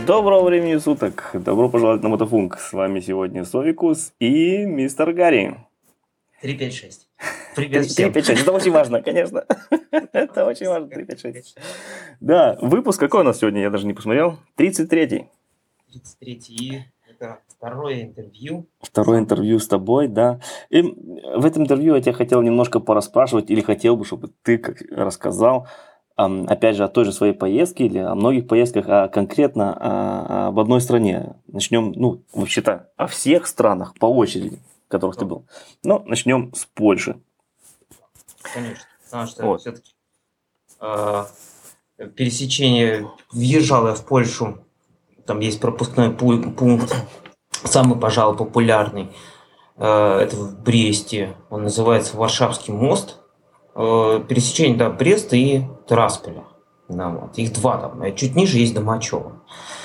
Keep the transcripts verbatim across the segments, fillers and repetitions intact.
Доброго времени суток! Добро пожаловать на Мотофунк. С вами сегодня Совикус и мистер Гарри. три пять шесть. Привет три всем. пять шесть. Это очень важно, конечно. Это очень важно. три пять шесть. Да, выпуск какой у нас сегодня? Я даже не посмотрел. тридцать третий. тридцать третий. Это второе интервью. Второе интервью с тобой, да. И в этом интервью я тебя хотел немножко пораспрашивать, или хотел бы, чтобы ты как рассказал, ам, опять же, о той же своей поездке, или о многих поездках, а конкретно а, об одной стране. Начнем, ну, вообще-то, о всех странах по очереди, в которых ты был. Но начнем с Польши. Конечно, потому что Вот. все-таки э, пересечение, въезжал я в Польшу, там есть пропускной пу- пункт, самый, пожалуй, популярный, э, это в Бресте, он называется Варшавский мост. Э, пересечение, да, Бреста и Тирасполя. Да, вот. Их два там, а чуть ниже есть Домачево.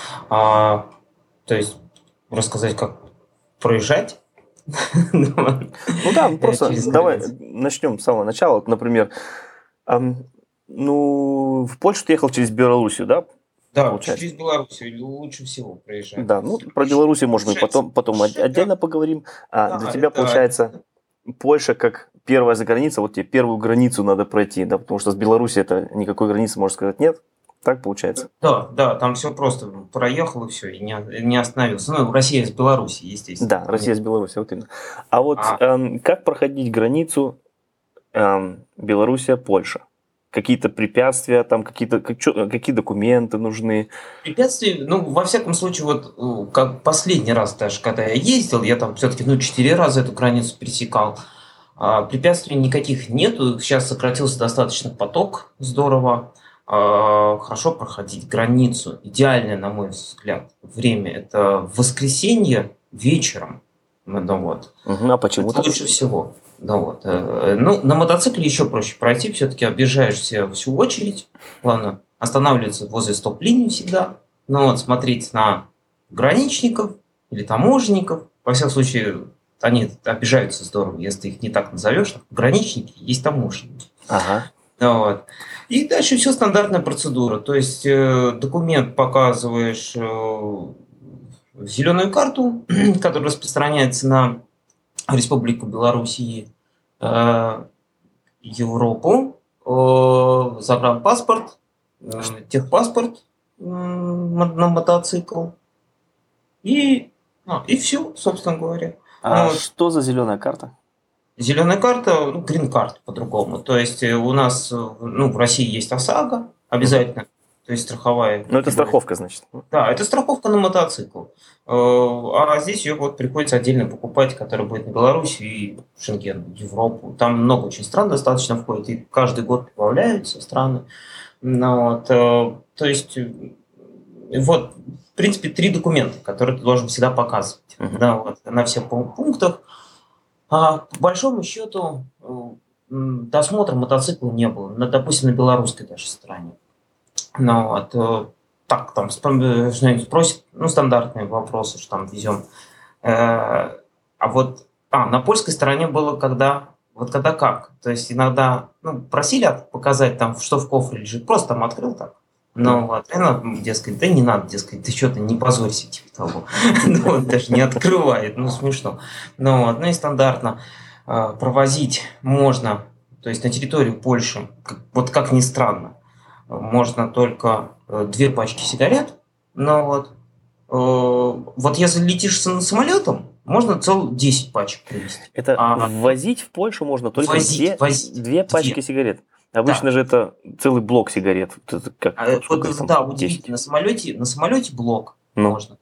А, то есть рассказать, как проезжать. Ну да, ну просто Через давай границу. начнем с самого начала. Вот, например, ам, ну, в Польшу ты ехал через Белоруссию, да? Да, Получается. через Белоруссию лучше всего проезжать. Да, ну про Белоруссию, может быть, потом, потом от- отдельно поговорим. А Да, для тебя, это получается, Польша как первая заграница, вот тебе первую границу надо пройти, да, потому что с Белоруссией это никакой границы, можно сказать, нет. Так получается? Да, да, там все просто. Проехал и все, и не, не остановился. Ну, Россия с Белоруссией, естественно. Да, Россия с Белоруссией, вот именно. А вот А эм, как проходить границу эм, Белоруссия, Польша? Какие-то препятствия, там какие-то как- чё- какие документы нужны? препятствий, ну, во всяком случае, вот э, как последний раз даже, когда я ездил, я там все-таки, ну, четыре раза эту границу пересекал. А, препятствий никаких нету. Сейчас сократился достаточно поток, здорово. А, хорошо проходить границу. Идеальное, на мой взгляд, время это воскресенье вечером. Ну, да, вот. Мгм, а почему Это так? лучше всего. Да, вот. Э, Ну, на мотоцикле еще проще пройти, все-таки объезжаешь все, всю очередь. Ладно, останавливаться возле стоп-линии всегда. Ну вот, смотреть на граничников или таможенников. Во всяком случае, они обижаются здорово, если ты их не так назовешь. Граничники есть таможенники. Ага. Ну вот. И дальше все стандартная процедура. То есть э, документ показываешь э, зеленую карту, которая распространяется на Республику Белоруссии, э, Европу, э, загранпаспорт, э, техпаспорт м, на мотоцикл и, а, и все, собственно говоря. А Вот. что за зеленая карта? Зеленая карта, ну, грин-карт по-другому. То есть э, у нас, э, ну, в России есть ОСАГО обязательно, то есть страховая. Ну, это либо- страховка, значит. Да, это страховка на мотоцикл. Э, А здесь ее вот приходится отдельно покупать, которая будет на Беларусь и Шенген, Европу. Там много очень стран достаточно входит, и каждый год прибавляются страны. Ну, вот, э, то есть, э, вот, в принципе, три документа, которые ты должен всегда показывать. Мгм. Да, вот, на всех пу- пунктах. А по большому счету э, м, досмотра мотоцикла не было, на, допустим, на белорусской даже стороне. Ну, вот, э, так, там спро- э, что-нибудь спросит, ну, стандартные вопросы, что там везем. Э, а вот, а, на польской стороне было когда, вот когда как? То есть иногда, ну, просили от- показать там, что в кофре лежит, просто там открыл так. Ну, вот, и она, дескать, да не надо, дескать, ты что-то не позорься, типа того. Ну, он даже не открывает, ну, смешно. Ну, вот, ну и стандартно э, провозить можно, то есть на территорию Польши, как- вот как ни странно, можно только э, две пачки сигарет, но вот, э, вот если летишь с самолетом, можно целых десять пачек привезти. Это А ввозить в Польшу можно только возить, две, возить, две пачки две. сигарет. Обычно же это целый блок сигарет. Вот это как, А, э, сколько вот, их там? да, десять. удивительно, на самолете, на самолете блок Ну, можно.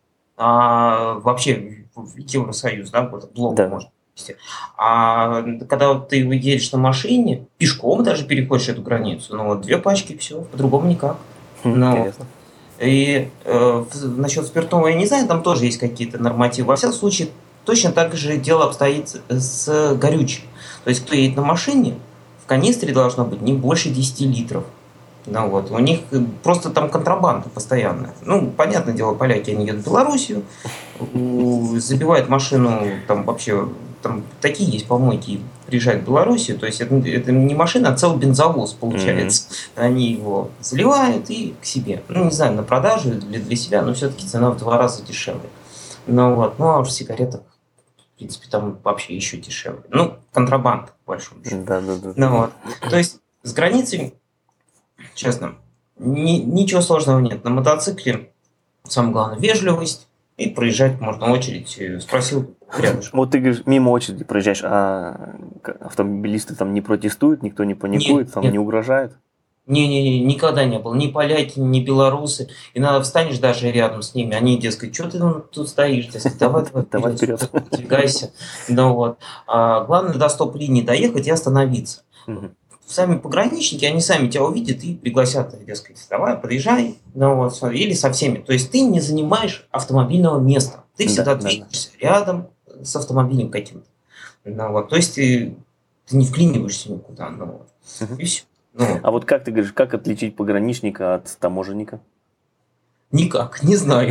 А вообще в в Евросоюз, да, вот блок да. можно привезти. А когда вот ты едешь на машине, пешком даже переходишь эту границу, ну вот две пачки, все, по-другому никак. Хм, Ну, интересно. И э, в- насчет спиртного я не знаю, там тоже есть какие-то нормативы. Во всяком случае, точно так же дело обстоит с с горючим. То есть, кто едет на машине, в канистре должно быть не больше десяти литров. Ну вот, у них э, просто там контрабанда постоянная. Ну, понятное дело, поляки, они едут в Белоруссию, у- забивают машину там вообще там такие есть помойки, приезжают в Белоруссию, то есть это, это не машина, а целый бензовоз получается. Mm-hmm. Они его заливают и к себе. Ну, не знаю, на продажу или для себя, но все-таки цена в два раза дешевле. Ну, вот. Ну, а уж в сигаретах, в принципе, там вообще еще дешевле. Ну, контрабанда, по большому счету. Да, да, да. Ну, вот. То есть с границей, честно, ни, ничего сложного нет. На мотоцикле самое главное вежливость, и проезжать можно очередь. Спросил рядышком. Вот ты говоришь, мимо очереди проезжаешь, а автомобилисты там не протестуют, никто не паникует, нет, там нет. не угрожает? Не-не-не, никогда не было. Ни поляки, ни белорусы. И надо встанешь даже рядом с ними. Они, дескать, что ты тут стоишь? Дескать, давай, давай вперед, двигайся. Ну, вот. А главное до стоп-линии доехать и остановиться. Угу. Сами пограничники, они сами тебя увидят и пригласят, дескать, давай, подъезжай. Ну, вот, или со всеми. То есть ты не занимаешь автомобильного места. Ты всегда да, двигаешься да. рядом с автомобилем каким-то. Ну, вот. То есть ты, ты не вклиниваешься никуда. Ну, вот. Угу. И все. Ну, а вот как ты говоришь, как отличить пограничника от таможенника? Никак, не знаю.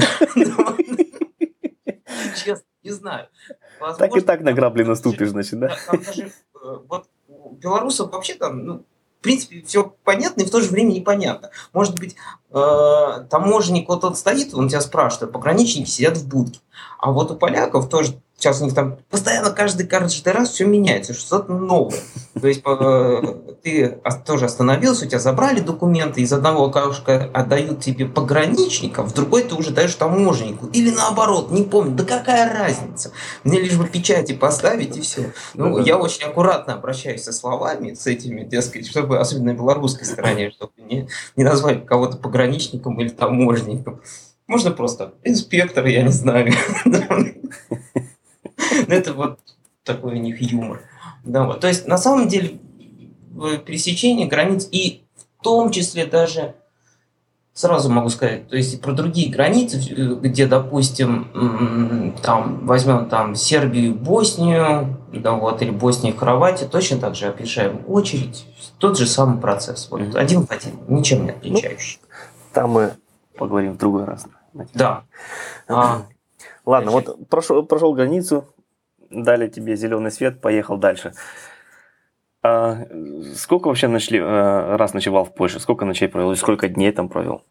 Честно, не знаю. Так и так на грабли наступишь, значит, да? Вот у белорусов вообще там, ну, в принципе, все понятно и в то же время непонятно. Может быть, таможенник вот он стоит, он тебя спрашивает, а пограничники сидят в будке. А вот у поляков тоже, сейчас у них там постоянно каждый, каждый раз все меняется, что-то новое. То есть ты тоже остановился, у тебя забрали документы, из одного окошка отдают тебе пограничникам, в другой ты уже даешь таможеннику. Или наоборот, не помню, да какая разница. Мне лишь бы печати поставить и все. Ну, я очень аккуратно обращаюсь со словами, с этими, дескать, чтобы, особенно на белорусской стороне, чтобы не, не назвать кого-то пограничником или таможенником. Можно просто инспектор, я не знаю. Это вот такой у них юмор. Да, вот. То есть, на самом деле, пересечение границ, и в том числе даже, сразу могу сказать, то есть про другие границы, где, допустим, там, возьмем там Сербию, Боснию, да, вот, или Боснию и Хорватию, точно так же объезжаем очередь, тот же самый процесс, вот, mm-hmm. один в один, ничем не отличающий. Ну, там мы поговорим в другой раз. Да. А, Ладно, значит, вот прошел, прошел границу, дали тебе зеленый свет, поехал дальше. А сколько вообще ночли, раз ночевал в Польше? Сколько ночей провел? И сколько дней там провел?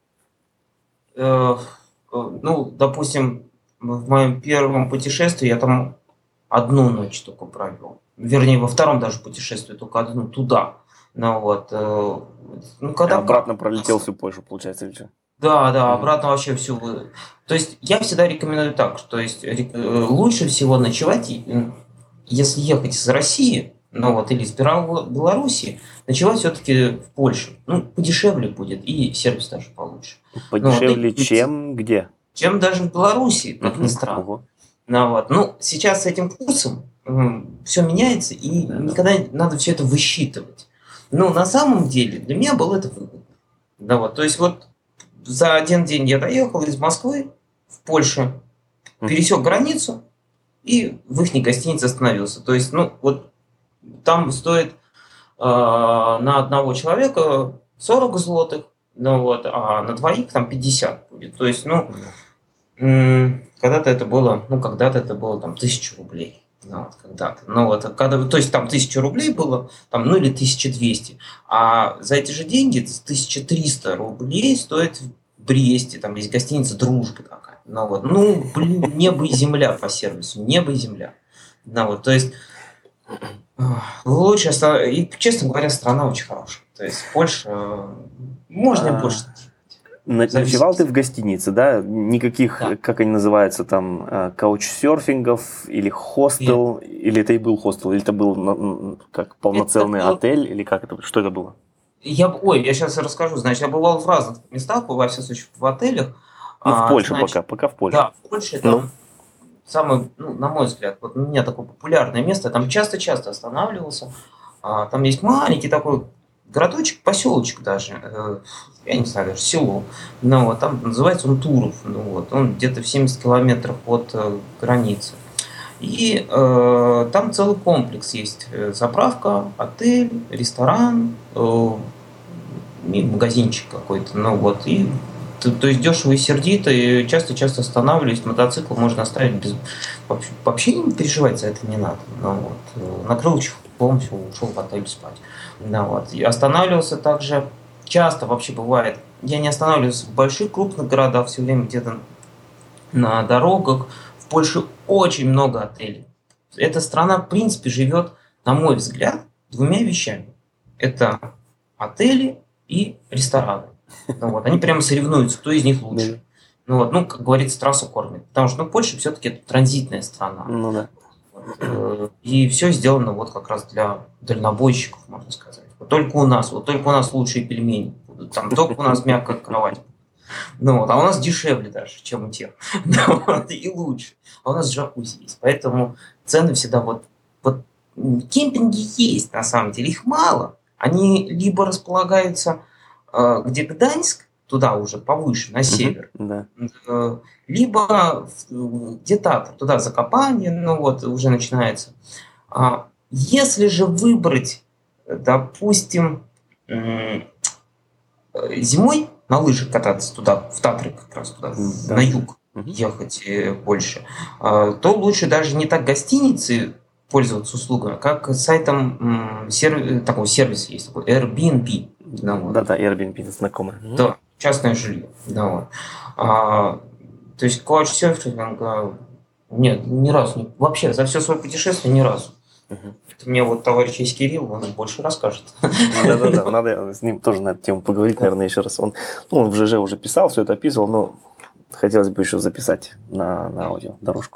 Э, ну, допустим, в моем первом путешествии я там одну ночь только провел. Вернее, во втором даже путешествии только одну туда. Ну, вот, э, ну, когда а обратно как? Пролетел всю Польшу, получается, или что? Да, да, обратно mm-hmm. вообще всю. То есть я всегда рекомендую так, то есть лучше всего ночевать, если ехать из России, ну вот, или из Беларуси, ночевать все-таки в Польше. Ну, подешевле будет, и сервис даже получше. Подешевле, ну, вот, чем где? Чем даже в Беларуси, как ни странно. Uh-huh. Ну, вот. Ну, сейчас с этим курсом все меняется, и да, никогда да. надо все это высчитывать. Но на самом деле для меня было это выгодно. Да, вот, то есть вот за один день я доехал из Москвы в Польшу, пересек границу и в их гостинице остановился. То есть, ну, вот там стоит э, на одного человека сорок злотых, ну, вот, а на двоих там пятьдесят будет. То есть, ну, м- когда-то это было, ну, когда-то это было там тысяча рублей. Ну, вот, когда-то. Ну, вот, когда, то есть там тысяча рублей было, там, ну или тысяча двести. А за эти же деньги тысяча триста рублей стоит в Бресте, там есть гостиница «Дружба» такая. Ну, вот, ну, блин, небо и земля по сервису, небо и земля. Ну, вот, то есть лучше, и, честно говоря, страна очень хорошая. То есть Польша, можно и больше. Ночевал ты в гостинице, да? Никаких, да. как они называются, там, каучсерфингов или хостел, Нет. или это и был хостел, или это был как полноценный это отель, было... или как это, что это было? Я, ой, я сейчас расскажу. Значит, я бывал в разных местах, во всяком случае, в отелях. Ну, в Польше значит, пока, пока в Польше. Да, в Польше там ну. самое, ну, на мой взгляд, вот у меня такое популярное место, там часто-часто останавливался. А, там есть маленький такой городочек, поселочек даже, э, я не знаю, даже село. Но вот, там называется он Туров. Ну, вот, он где-то в семьдесят километров от э, границы. И э, там целый комплекс есть. Заправка, отель, ресторан, э, и магазинчик какой-то. Ну, вот, и То, то есть дешево и сердито, и часто-часто останавливаюсь, мотоцикл можно оставить без... Вообще, вообще не переживать за это не надо. Ну, вот. Накрыл чехлом, все, ушел в отель спать. Ну, вот. И останавливался также часто, вообще бывает. Я не останавливаюсь в больших крупных городах, все время где-то на дорогах. В Польше очень много отелей. Эта страна, в принципе, живет, на мой взгляд, двумя вещами. Это отели и рестораны. Ну, вот. Они прямо соревнуются, кто из них лучше. Ну, вот. Ну, как говорится, трассу кормит. Потому что ну, Польша все-таки это транзитная страна. Ну, да. Вот. И все сделано вот как раз для дальнобойщиков, можно сказать. Вот только у нас, вот только у нас лучшие пельмени будут. Там только у нас мягкая кровать. Ну, вот. А у нас дешевле даже, чем у тех. Ну, вот. И лучше. А у нас джакузи есть. Поэтому цены всегда вот, вот... Кемпинги есть, на самом деле. Их мало. Они либо располагаются где Гданьск, туда уже повыше, на север, да. либо где-то туда Закопание, ну вот, уже начинается. Если же выбрать, допустим, зимой на лыжах кататься туда, в Татры как раз туда, да. на юг угу. ехать больше, то лучше даже не так гостиницы пользоваться услугами, как сайтом сервис, такой сервис есть, такой Airbnb. Да, вот. да, да, Airbnb знакомый. Да, частное жилье. Да, вот. а, то есть каучсерфинга нет, ни разу не, вообще за все свое путешествие ни разу. Угу. Это мне вот товарищ есть Кирилл, он больше расскажет. Да-да-да, надо с ним тоже на эту тему поговорить, наверное, еще раз. Он, ну, он в ЖЖ уже писал, все это описывал, но хотелось бы еще записать на, на аудио дорожку.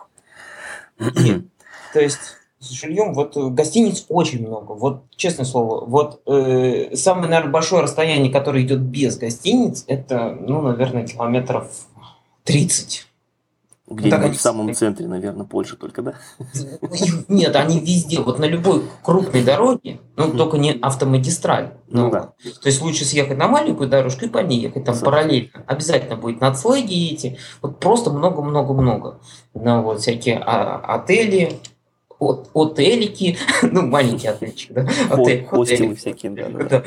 То есть с жильем, вот гостиниц очень много. Вот, честное слово, вот э, самое, наверное, большое расстояние, которое идет без гостиниц, это, ну, наверное, километров тридцать. Где-нибудь ну, в самом центре, наверное, Польши только, да? Нет, они везде. Вот на любой крупной дороге, ну, mm-hmm. только не автомагистраль. Ну, ну, да. То есть лучше съехать на маленькую дорожку и по ней ехать там параллельно. Обязательно будет нацлаги эти. Вот просто много-много-много. Ну, вот всякие а, отели, от, отелики, ну, маленькие отельчики, да? Отель, хостелы всякие, да.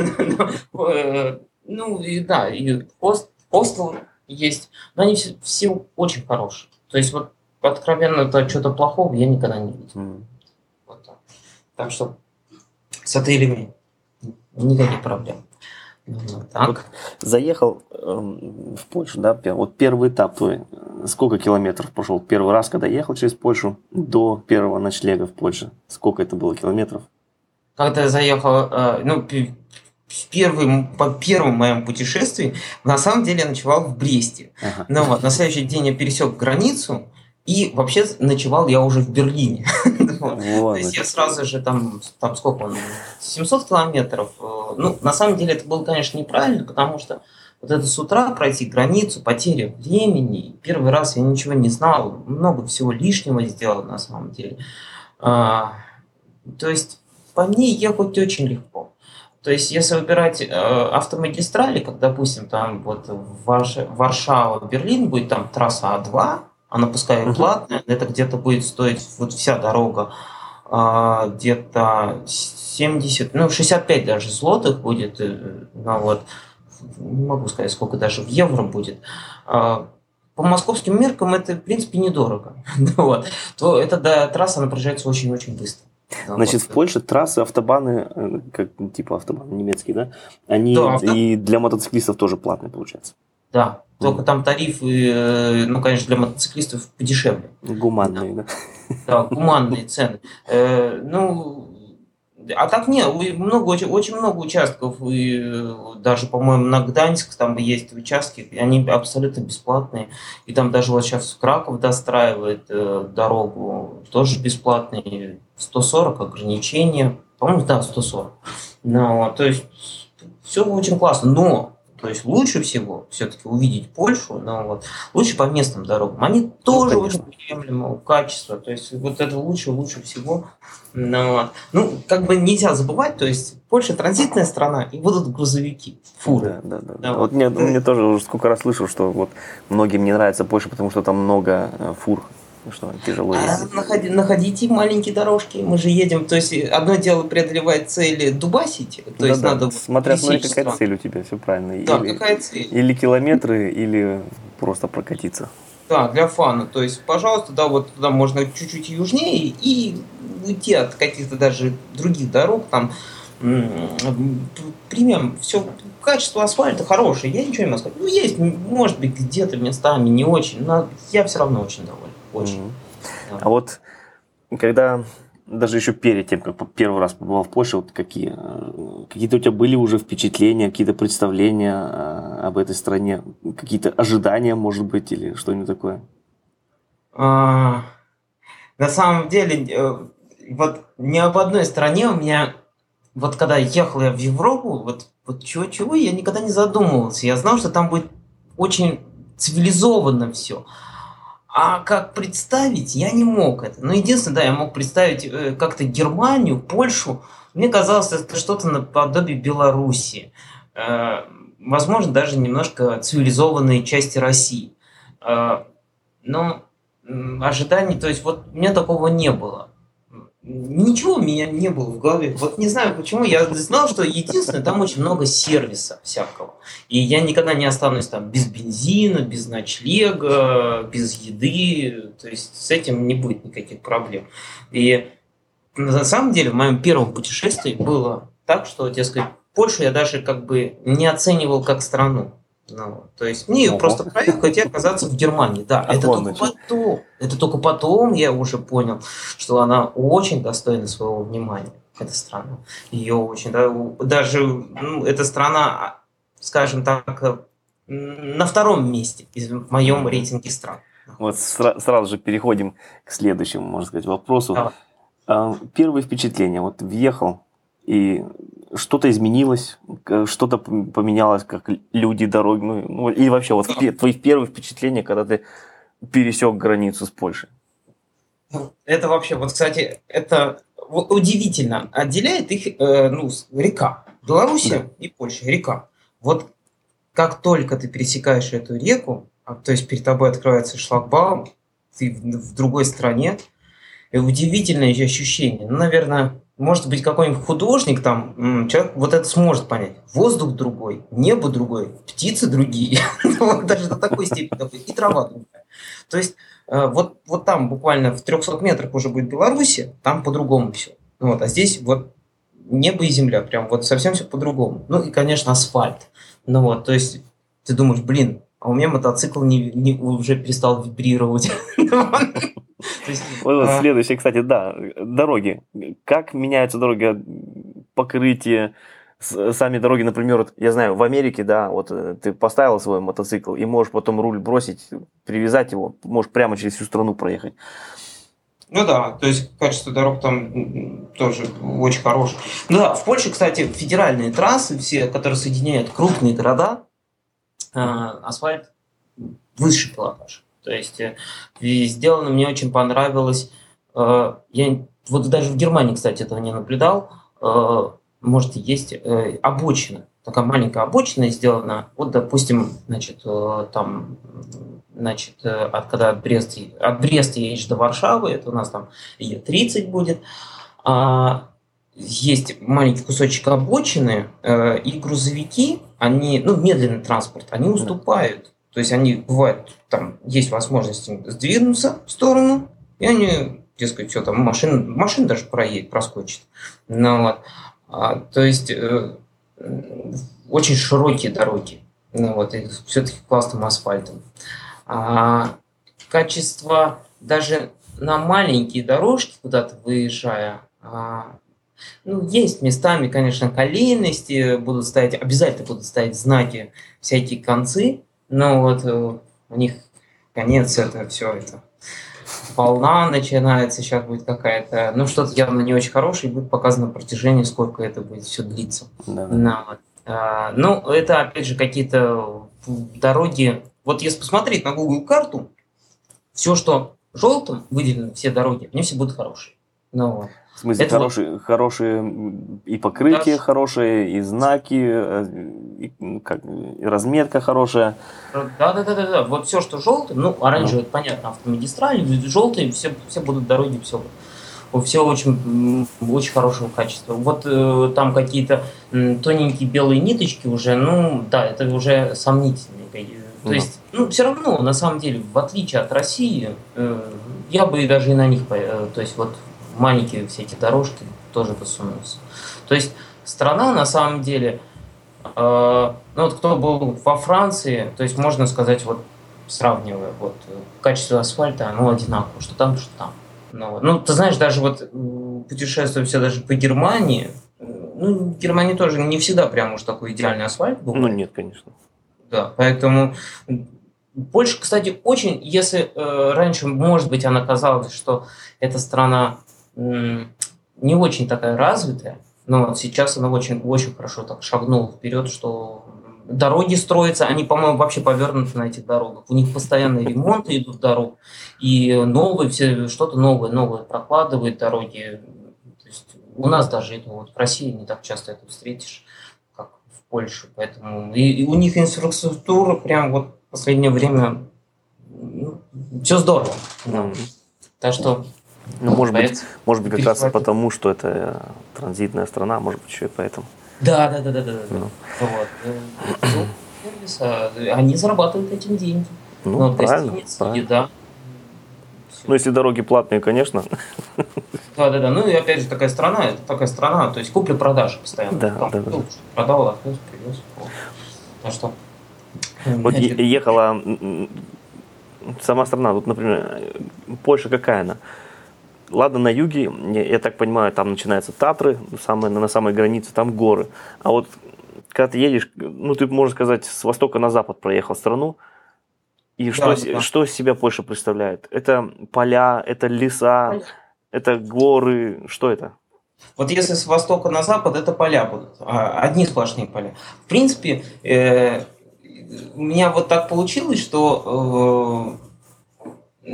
Ну, и да, и хостел есть, но они все, все очень хорошие. То есть вот откровенно то что-то плохого я никогда не видел. Mm. Вот так. так что с отелями никаких проблем. Вот так. Вот заехал э, в Польшу, да, вот первый этап твой, сколько километров прошел первый раз, когда ехал через Польшу, до первого ночлега в Польше? Сколько это было километров? Когда я заехал, э, ну, в первым, по первому моему путешествии, на самом деле я ночевал в Бресте. Ага. Ну, вот, на следующий день я пересек границу, и вообще ночевал я уже в Берлине. Вот. То есть я сразу же там, там сколько он, семьсот километров. Ну, на самом деле это было, конечно, неправильно, потому что вот это с утра пройти границу, потеря времени. Первый раз я ничего не знал, много всего лишнего сделал на самом деле. А, то есть по ней ехать очень легко. То есть, если выбирать э, автомагистрали, как, допустим, там вот Варш... Варшава, Берлин, будет там трасса А два, она пускай и платная, uh-huh. это где-то будет стоить вот вся дорога э, где-то семьдесят, ну, шестьдесят пять даже злотых будет, э, ну, вот, не могу сказать, сколько даже в евро будет. Э, по московским меркам это, в принципе, недорого. Вот. То эта да, трасса, она проезжается очень-очень быстро. Значит, в Польше трассы, автобаны, как типа автобаны немецкие, да, они да, и для мотоциклистов тоже платные, получается. Да, только mm. там тарифы, ну, конечно, для мотоциклистов подешевле. Гуманные, да? Да, гуманные цены. Э, ну, а так нет, много, очень, очень много участков, и даже, по-моему, на Гданьск там есть участки, они абсолютно бесплатные, и там даже вот сейчас Краков достраивает э, дорогу, тоже бесплатные, сто сорок ограничения, по-моему, да, сто сорок. Ну, то есть все очень классно, но то есть лучше всего все-таки увидеть Польшу, но вот лучше по местным дорогам. Они тоже ну, очень приемлемого качества. То есть вот это лучше, лучше всего. Но, ну, как бы нельзя забывать, то есть Польша транзитная страна, и будут грузовики, фуры. Да, да, да. да. Вот мне, мне тоже уже сколько раз слышал, что вот многим не нравится Польша, потому что там много фур Что, тяжело А ездить? находи- находите маленькие дорожки, мы же едем. То есть одно дело преодолевать цели дубасить, то есть Да-да, надо вот смотря, смотри, пересечь какая страну. цель у тебя, все правильно. Да, Или, какая цель? или километры, или просто прокатиться. Да, для фана. То есть, пожалуйста, да, вот туда можно чуть-чуть южнее и уйти от каких-то даже других дорог. Там м, примем все, качество асфальта хорошее, я ничего не могу сказать. Ну, есть, может быть, где-то местами не очень, но я все равно очень доволен. Очень. Мгм. Да. А вот когда даже еще перед тем, как по- первый раз побывал в Польше, вот какие, э, какие-то у тебя были уже впечатления, какие-то представления э, об этой стране, какие-то ожидания, может быть, или что-нибудь такое? А, на самом деле, э, вот ни об одной стране у меня, вот когда ехал я в Европу, вот, вот чего-чего, я никогда не задумывался. Я знал, что там будет очень цивилизованно все. А как представить, я не мог это. Ну, единственное, да, я мог представить э, как-то Германию, Польшу. Мне казалось, это что-то наподобие Беларуси. Э, возможно, даже немножко цивилизованные части России. Э, но м, ожиданий, то есть вот у меня такого не было. Ничего у меня не было в голове. Вот не знаю почему, я знал, что единственное, там очень много сервиса всякого. И я никогда не останусь там без бензина, без ночлега, без еды. То есть с этим не будет никаких проблем. И на самом деле в моем первом путешествии было так, что, дескать, Польшу я даже как бы не оценивал как страну. Ну, то есть мне ее Ого. просто проехать и оказаться в Германии. Да, это Отклон только начал. потом. Это только потом я уже понял, что она очень достойна своего внимания, эта страна. Ее очень, да, у- даже ну, эта страна, скажем так, э, м, на втором месте из- в моем Мгм. рейтинге стран. Вот находится. сра- сразу же переходим к следующему, можно сказать, вопросу. Давай. А, Первые впечатления. Вот въехал, и что-то изменилось, к- что-то пом- поменялось, как л- люди, дороги, ну, ну, и вообще вот в пе- твои первые впечатления, когда ты пересек границу с Польшей. Это вообще, вот, кстати, это вот удивительно. Отделяет их э, ну, с- река. Да. Белоруссия и Польша, река. Вот как только ты пересекаешь эту реку, а, то есть перед тобой открывается шлагбаум, ты в, в другой стране, и удивительное еще ощущение. Ну, наверное, может быть, какой-нибудь художник там, м, человек вот это сможет понять. Воздух другой, небо другое, птицы другие. Вот даже до такой степени такой. И трава другая. То есть э, вот, вот там буквально в трехсот метрах уже будет Белоруссия, там по-другому все. Вот, а здесь вот небо и земля, прям вот совсем все по-другому. Ну и, конечно, асфальт. Ну вот, то есть ты думаешь, блин, а у меня мотоцикл не, не- уже перестал вибрировать. То есть, Вот, вот а, следующее, кстати, да, дороги. Как меняются дороги, покрытие, с- сами дороги, например, вот, я знаю, в Америке, да, вот э, ты поставил свой мотоцикл и можешь потом руль бросить, привязать его, можешь прямо через всю страну проехать. ну да, то есть качество дорог там м, тоже очень хорошее. Ну да, в Польше, кстати, федеральные трассы, все, которые соединяют крупные города, э, асфальт высший пилотаж. То есть э, и сделано мне очень понравилось. Э, я вот даже в Германии, кстати, этого не наблюдал. Э, может, есть э, обочина, такая маленькая обочина сделана. Вот, допустим, значит, э, там, значит, э, от, когда от Бреста, от Бреста едешь до Варшавы, это у нас там Е тридцать будет. А, есть маленький кусочек обочины, э, и грузовики, они, ну, медленный транспорт, они Да. уступают. То есть они, бывает, там есть возможность им сдвинуться в сторону, и они, дескать, все там, машина, машина даже проедет, проскочит. Ну, вот. А, то есть э, м, очень широкие дороги, ну, вот, и все-таки классным асфальтом. А, качество даже на маленькие дорожки, куда-то выезжая, а, ну, есть местами, конечно, колейности, будут стоять, обязательно будут стоять знаки, всякие концы, но вот э, у них конец, это все это волна начинается, сейчас будет какая-то, ну, что-то явно не очень хорошее, и будет показано протяжение, сколько это будет все длиться. Да, да. Ну, вот. А, ну, это, опять же, какие-то дороги. Вот если посмотреть на Google карту, все, что желтым выделено, все дороги, они все будут хорошие. Ну, вот. В смысле, Это вот, хорошие, хорошие м, и покрытие даже, хорошее, и знаки, э, и, м, как, и разметка хорошая. да, да, да, да, да, вот все, что желтое, ну, Ну, оранжевый, это понятно, автомагистрали, желтые, все, все будут дороги, все, все очень, м, очень хорошего качества. Вот э, там какие-то м, тоненькие белые ниточки уже, ну, да, это уже сомнительные. какие- То ну, есть, ну, все равно, на самом деле, в отличие от России, э, я бы и даже и на них, по- э, то есть, вот маленькие все эти дорожки тоже бы сунулся. То есть, страна, на самом деле, э, ну, вот кто был во Франции, то есть, можно сказать, вот, сравнивая, вот, э, качество асфальта, оно одинаково, что там, что там. Ну, вот. Ну, ты знаешь, даже вот м, путешествуя все даже по Германии, э, ну, в Германии тоже не всегда прям уж такой идеальный асфальт ну бывает. нет, конечно. Да, поэтому м, Польша, кстати, очень, если э, раньше, может быть, она казалась, что эта страна м, не очень такая развитая, но вот сейчас она очень, очень хорошо так шагнула вперед, что м, дороги строятся, они, по-моему, вообще повернуты на этих дорогах. У них постоянные ремонты идут дорог, и новые, все что-то новое, новое прокладывают дороги. То есть у нас даже это вот в России не так часто это встретишь, как в Польше. Поэтому и, и у них инфраструктура прям вот в последнее время ну, все здорово. Да. М. Так что Ну, может быть, поэтому может быть, как раз перехватил. потому, что это э, транзитная страна, может быть, еще и поэтому. Да, да, да, да, да, да. Ну, да. Вот. Э, всё, сервис, а, они зарабатывают этим деньги. ну, Ну, правильно, гостиницы, правильно. еда. Ну, Все. если дороги платные, конечно. Да, да, да. Ну и опять же такая страна, это такая страна, то есть купли-продажи постоянно. Да, Там да, да, да. купил, продал, отвез, привез. Вот. Так что, Вот е- значит, ехала м, м, сама страна, вот, например, э, Польша какая она? Ладно, на юге, я, я так понимаю, там начинаются Татры, самые, на самой границе, там горы. А вот когда ты едешь, ну, ты, можно сказать, с востока на запад проехал страну, и что, да, да, с- да. что из себя Польша представляет? Это поля, это леса, это горы, что это? Вот если с востока на запад, это поля будут, а, одни сплошные поля. В принципе, э, у меня вот так получилось, что э,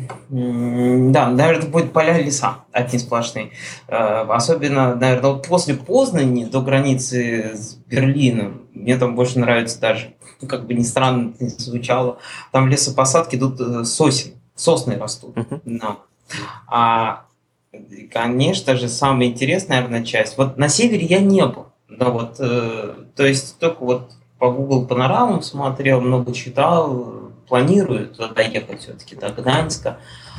м, да, наверное, будет поля и леса одни сплошные. Э, особенно, наверное, вот после Познани до границы с Берлином, мне там больше нравится даже, ну, как бы ни странно это ни звучало, там лесопосадки идут э, сосен, сосны растут. Мгм. Да. А, конечно же, самая интересная, наверное, часть. Вот на севере я не был. Но вот, э, то есть только вот по Google панорамам смотрел, много читал, планирую туда ехать все-таки до Гданьска.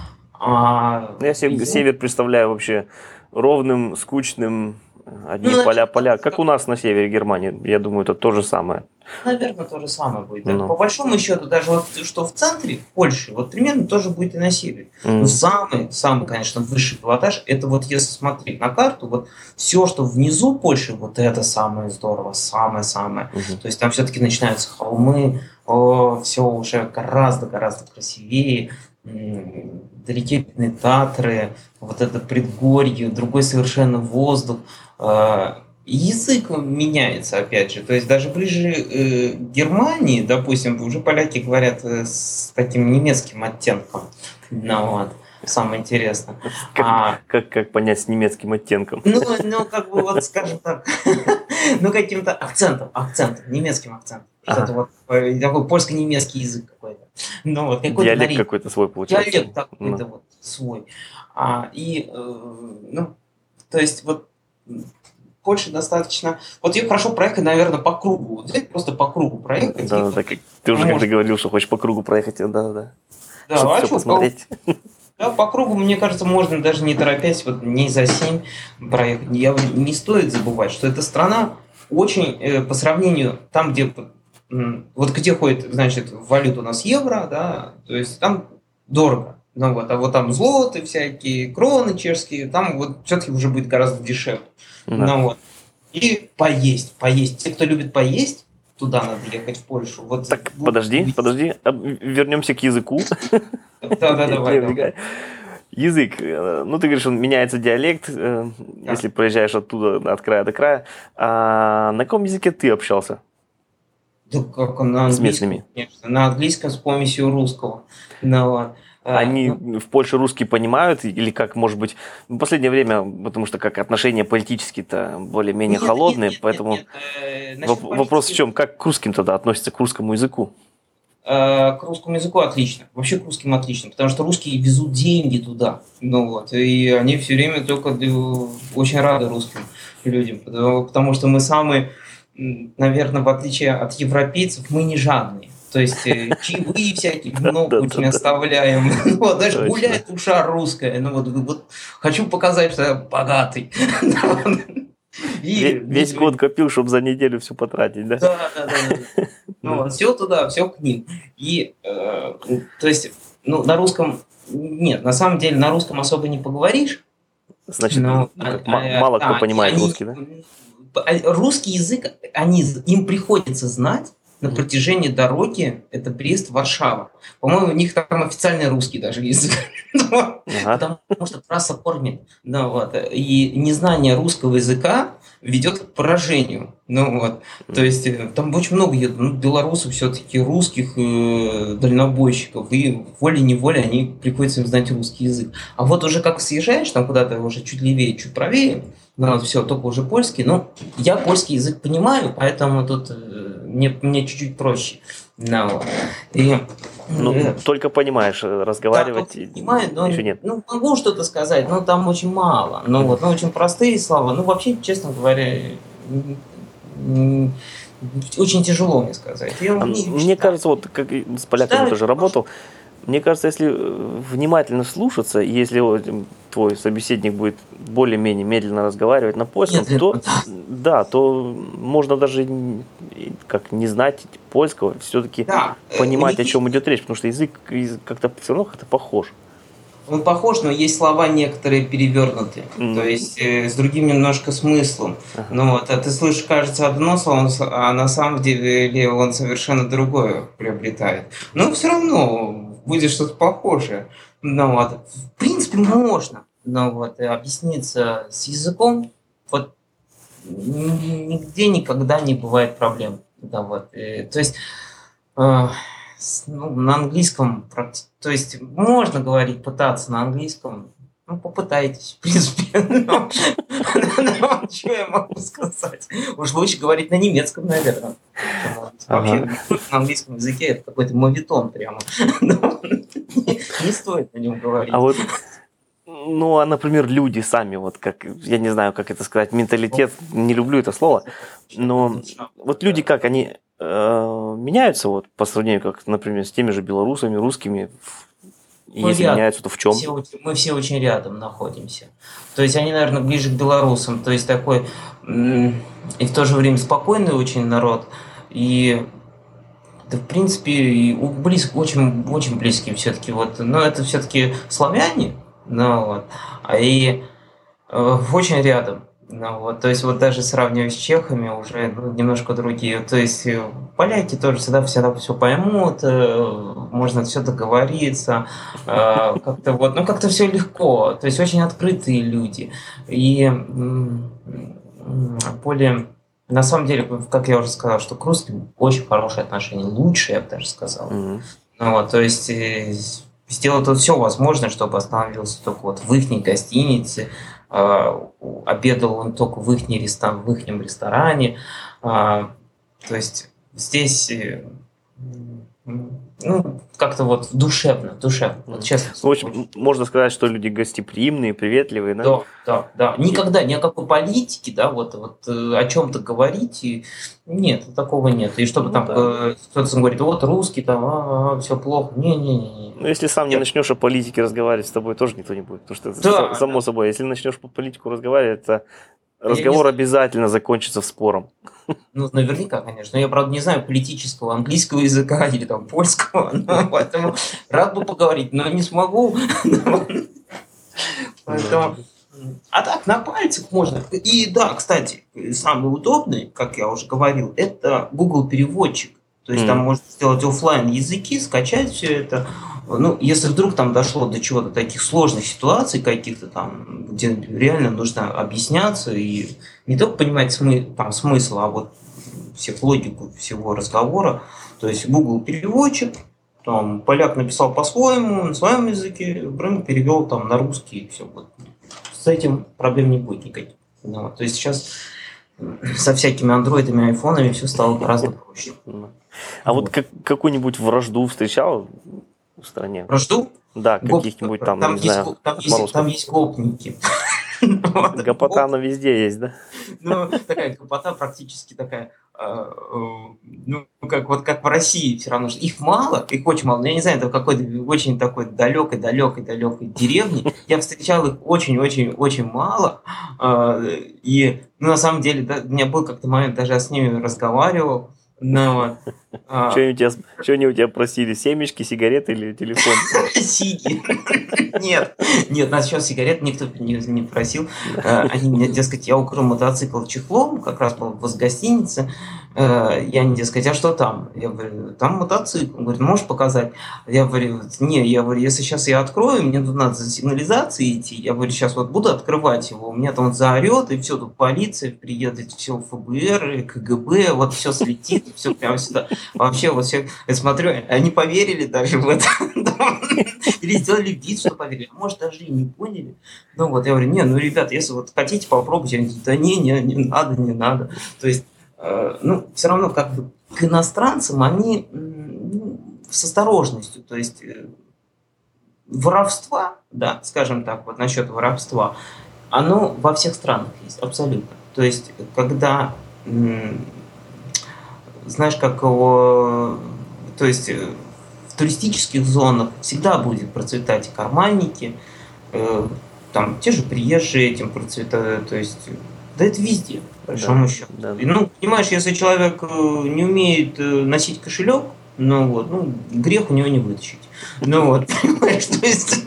А, Я себе един- север представляю вообще ровным, скучным, ну, одни наверное, поля-поля, как у нас на севере Германии. Я думаю, это то же самое. наверное, то же самое будет. Да. Ну, По большому счету, даже вот что в центре, в Польше, вот примерно тоже будет и на севере. Но м, самый, самый, конечно, высший пилотаж, это вот если смотреть на карту, вот все, что внизу Польши, вот это самое здорово, самое-самое. мгм. То есть там все-таки начинаются холмы, все уже гораздо-гораздо красивее, м, далеки Татры, вот это предгорье, другой совершенно воздух. А, Язык меняется, опять же. То есть даже ближе э, к Германии, допустим, уже поляки говорят э, с таким немецким оттенком. Ну вот, самое интересное. Как, А, как, как понять с немецким оттенком? ну, ну, как бы вот, скажем так, ну, каким-то акцентом, акцентом, немецким акцентом. Что-то Ага. вот э, такой польско-немецкий язык какой-то. Ну, вот, какой-то Диалект наречие, какой-то свой получается. диалект какой-то Ну, вот свой. А, и, э, ну, то есть вот Польша достаточно... Вот ее хорошо проехать, наверное, по кругу. Вот взять просто по кругу проехать. И да, да, вот, как, ты уже как-то может, говорил, что хочешь по кругу проехать, да, да, да. да, Чтобы а все что, по, посмотреть. да, по кругу, мне кажется, можно даже не торопясь, вот не за семь проехать. Я, не стоит забывать, что эта страна очень, э, по сравнению, там, где... м, Вот где ходит, значит, валюта у нас евро, да, то есть там дорого. Ну вот, а вот там злоты всякие, кроны чешские, там вот все-таки уже будет гораздо дешевле. Да. Ну вот. И поесть, поесть. Те, кто любит поесть, туда надо ехать, в Польшу. Вот, Так, вот подожди, увидите. подожди. А, Вернемся к языку. Да, да, Не давай, не давай. убегай. Язык. э, Ну, ты говоришь, он меняется диалект, э, Да. если проезжаешь оттуда от края до края. А на каком языке ты общался? Да как он на с английском, местными? конечно, на английском с помощью русского. Ну, вот. А, Они ну, в Польше русский понимают или как, может быть, в последнее время, потому что как отношения политические-то более-менее нет, нет, холодные, нет, нет, поэтому нет. Э, воп- насчет вопрос в политики. чем, как к русским тогда относятся к русскому языку? Э, К русскому языку отлично. Вообще к русским отлично, потому что русские везут деньги туда. Ну вот, и они все время только э, очень рады русским людям, потому потому что мы самые, наверное, в отличие от европейцев, мы не жадные. То есть э, чаевые всякие много очень Да-да-да, оставляем. Ну вот, даже точно. гуляет душа русская. Ну вот, вот хочу показать, что я богатый. Ве- И Весь ничего год не... копил, чтобы за неделю все потратить, да? Да, да, да, да. Ну, Да. вот, все туда, все к ним. И, э, то есть, ну, на русском, нет, на самом деле на русском особо не поговоришь, Значит, но, ну а- как, ма- а, мало кто да, они, понимает они- русский, да? а, русский язык, они, им приходится знать на Мгм. протяжении дороги, это Брест-Варшава. По-моему, у них там официальный русский даже язык. Ага. Потому что трасса кормит. Ну, вот. И незнание русского языка ведет к поражению. Ну, вот. То М. есть э, там очень много едут, ну, белорусов все-таки, русских э, дальнобойщиков, и волей-неволей они приходится им знать русский язык. А вот уже как съезжаешь там куда-то уже чуть левее, чуть правее, ну, вот все, только уже польский. Ну, я польский язык понимаю, поэтому тут э, мне, мне чуть-чуть проще. Ну, вот. И, Ну, э, только понимаешь, э, да, разговаривать только понимаю, но еще нет. ну, могу что-то сказать, но там очень мало. Ну, Мгм. вот, ну, очень простые слова. Ну, вообще, честно говоря, м, м, очень тяжело мне сказать. Я А умею Мне читать. кажется, вот как и с поляками Читаю тоже очень хорошо. работал, мне кажется, если э, внимательно слушаться, и если вот, м, твой собеседник будет более-менее медленно разговаривать на польском, Медленно, то да. м, да, то можно даже н- и как не знать польского, все-таки Да, э, у понимать, них о есть, чем идет речь, потому что язык из- как-то все равно как-то похож. он похож, но есть слова некоторые перевернутые, то М, есть э, с другим немножко смыслом. ага. Ну вот, а ты слышишь, кажется, одно слово, а на самом деле он совершенно другое приобретает. Но все равно будет что-то похожее. Ну вот, в принципе, можно, но вот и объясниться с языком, вот н- нигде никогда не бывает проблем. Да, вот. э, То есть э, с- ну, на английском, практи- то есть можно говорить, пытаться на английском, ну, попытайтесь, в принципе. Но, но что я могу сказать? Уж лучше говорить на немецком, наверное. Вообще, Ага. на английском языке это какой-то моветон прямо. Но не, не стоит на нем А говорить. вот, ну, а, например, люди сами, вот как, я не знаю, как это сказать, менталитет, не люблю это слово, но вот люди как, они э, меняются вот по сравнению, как, например, с теми же белорусами, русскими, в- и Мы если рядом. меняются, то в чем? Все, очень- мы все очень рядом находимся. То есть они, наверное, ближе к белорусам. То есть такой м, и в то же время спокойный очень народ. И да, в принципе, и у- близко, очень, очень близкие все-таки. Вот. Но это все-таки славяне. Ну, вот. А и Э, очень рядом. Ну, вот, то есть вот даже сравнивая с чехами уже ну, немножко другие. То есть э, поляки тоже всегда всегда все поймут, э, можно все договориться, э, как-то вот, ну как-то все легко. То есть очень открытые люди и м, м, более на самом деле, как я уже сказал, что к русским очень хорошие отношения, лучшие, я бы даже сказал. Мгм. Ну вот, то есть э, сделать тут все возможное, чтобы остановился только вот в их гостинице, э, обедал он только в их ресторан, в ихнем ресторане. А, то есть здесь э, м, ну, как-то вот душевно, душевно, вот Мгм. честно В слово. общем, м, можно сказать, что люди гостеприимные, приветливые, да? Да, да, да. Никогда ни о какой политике, да, вот, вот э, о чем-то говорить, и нет, такого нет. И чтобы Ну там да. э, кто-то говорит, вот русский там, все плохо. Не-не-не. Ну, если сам не Нет. начнешь о политике разговаривать, с тобой тоже никто не будет. Потому что это Да, са- само да. собой, если начнешь по политику разговаривать, то Я не разговор знаю. обязательно закончится спором. Ну, наверняка, конечно. Я, правда, не знаю политического английского языка или там польского, но поэтому рад бы поговорить, но не смогу. Поэтому... А так, на пальцах можно. И да, кстати, самый удобный, как я уже говорил, это Google переводчик. То есть там Мгм. можно сделать оффлайн языки, скачать все это. Ну, если вдруг там дошло до чего-то таких сложных ситуаций каких-то там, где реально нужно объясняться и не только понимать смы- там, смысл, а вот всех логику всего разговора. То есть Google переводчик, там поляк написал по-своему, на своем языке, Брым перевел там на русский, и все. Вот. С этим проблем не будет никаких. Ну, то есть сейчас со всякими андроидами, айфонами все стало гораздо проще. А вот, вот как, какую-нибудь вражду встречал в стране? Вражду? Да, каких-нибудь там, там, не есть, знаю, там, есть, там есть гопники. Гопота, она везде есть, да? Ну, такая гопота практически такая, ну, как вот как в России все равно. Их мало, их очень мало. Но я не знаю, это в какой-то очень такой далекой-далекой-далекой деревне. Я встречал их очень-очень-очень мало. И, ну, на самом деле, да, у меня был как-то момент, даже я с ними разговаривал. Но, а... Что они, тебя, что они у тебя просили? Семечки, сигареты или телефон? Сиги. Нет, нет, нас сейчас сигарет никто не, не просил. Они мне, дескать, я укрыл мотоцикл чехлом, как раз был в гостинице. Я не, дескать, а что там? Я говорю, там мотоцикл. Он говорит, можешь показать? Я говорю, не, я говорю, если сейчас я открою, мне тут надо за сигнализацией идти. Я говорю, сейчас вот буду открывать его, у меня там вот заорет, и все, тут полиция приедет, все эф бэ эр, ка гэ бэ, вот все слетит, все прямо сюда. Вообще, вот все, я смотрю, они поверили даже в это. Или сделали вид, что поверили. Может, даже и не поняли. Ну вот, я говорю, не, ну, ребята, если вот хотите попробовать, они говорят, да не, не, не надо, не надо. То есть, э, ну, все равно как бы к иностранцам они ну, с осторожностью. То есть, э, воровства, да, скажем так, вот насчет воровства, оно во всех странах есть, абсолютно. То есть, когда... М- знаешь, как его, то есть в туристических зонах всегда будет процветать карманники, э, там те же приезжие этим процветают, то есть, да это везде, по большому да, счету. Да. И, ну, понимаешь, если человек не умеет носить кошелек, ну вот, ну, грех у него не вытащить. Ну вот, понимаешь, то есть...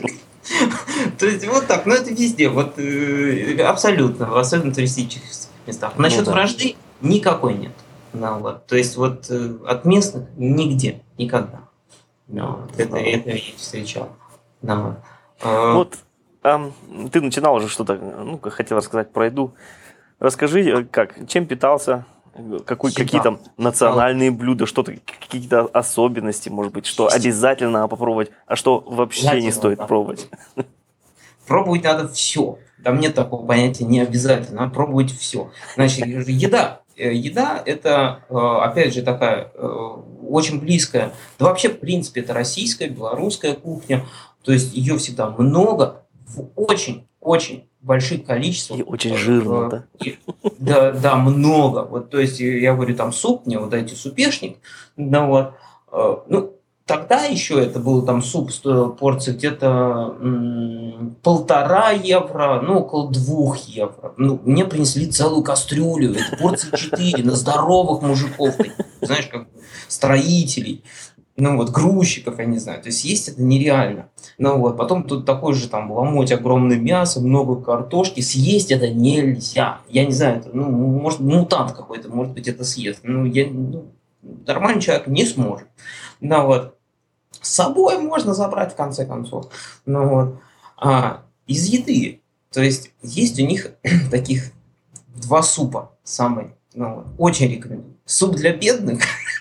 То есть вот так, но это везде, вот абсолютно, особенно в туристических местах. Насчет ну, да. вражды никакой нет. Ну, вот. То есть вот э, от местных нигде, никогда. Ну, вот. это, это я не встречал. Ну, э, вот э, ты начинал уже что-то, ну, хотел рассказать про еду. Расскажи, как, чем питался, какой, какие там национальные блюда, что-то, какие-то особенности, может быть, что обязательно надо попробовать, а что вообще не стоит да. пробовать. Пробовать надо все. Там нет такого понятия не обязательно, надо пробовать все. Значит, еда. Еда – это, опять же, такая очень близкая, да вообще, в принципе, это российская, белорусская кухня, то есть ее всегда много, в очень-очень больших количествах. И очень жирно, да? И, да, да, много. Вот, то есть, я говорю, там суп, мне вот эти супешник, ну вот, ну, тогда еще это был там суп, стоил порция где-то м, полтора евро, ну, около двух евро. Ну, мне принесли целую кастрюлю, это порции четыре, на здоровых мужиков, знаешь, как строителей, ну, вот, грузчиков, я не знаю. То есть, есть это нереально. Ну, вот, потом тут такой же там ломоть, огромное мясо, много картошки. Съесть это нельзя. Я не знаю, это, ну, может, мутант какой-то, может быть, это съест. Ну, я, ну, нормальный человек не сможет. Ну, вот. С собой можно забрать, в конце концов. Ну, вот. А, из еды. То есть, есть у них таких два супа самые. Ну, очень рекомендую. Суп для бедных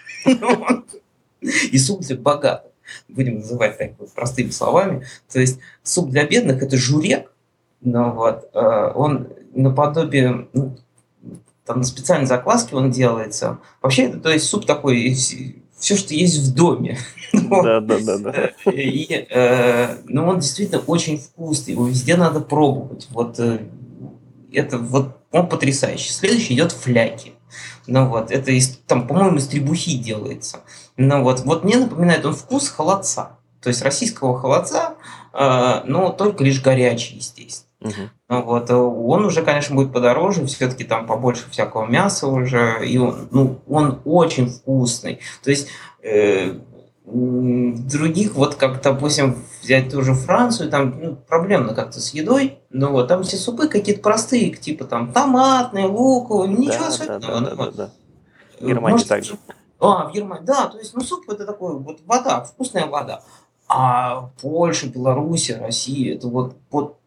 и суп для богатых. Будем называть так вот простыми словами. То есть, суп для бедных – это журек. Ну, вот. Он наподобие... Там на специальной закваске он делается. Вообще, это, то есть, суп такой... все, что есть в доме. Да, да, да, да. И, э, ну, он действительно очень вкусный, его везде надо пробовать. Вот э, это вот он потрясающий. Следующий идет фляки. Ну вот, это из, там, по-моему, из требухи делается. Ну вот, вот мне напоминает он вкус холодца. То есть российского холодца, э, но только лишь горячий, естественно. Uh-huh. Ну, вот, он уже, конечно, будет подороже, все-таки там побольше всякого мяса уже, и он, ну, он очень вкусный. То есть э, других, вот как, допустим, взять ту же Францию, там ну, проблемно как-то с едой, но вот там все супы какие-то простые, типа там томатные, луковые, ничего да, особенного. Да, да, да, да. В Германии Может, так же. А, в Германии, да, то есть, ну, суп это такой, вот вода, вкусная вода. А Польша, Беларусь, Россия, это вот, вот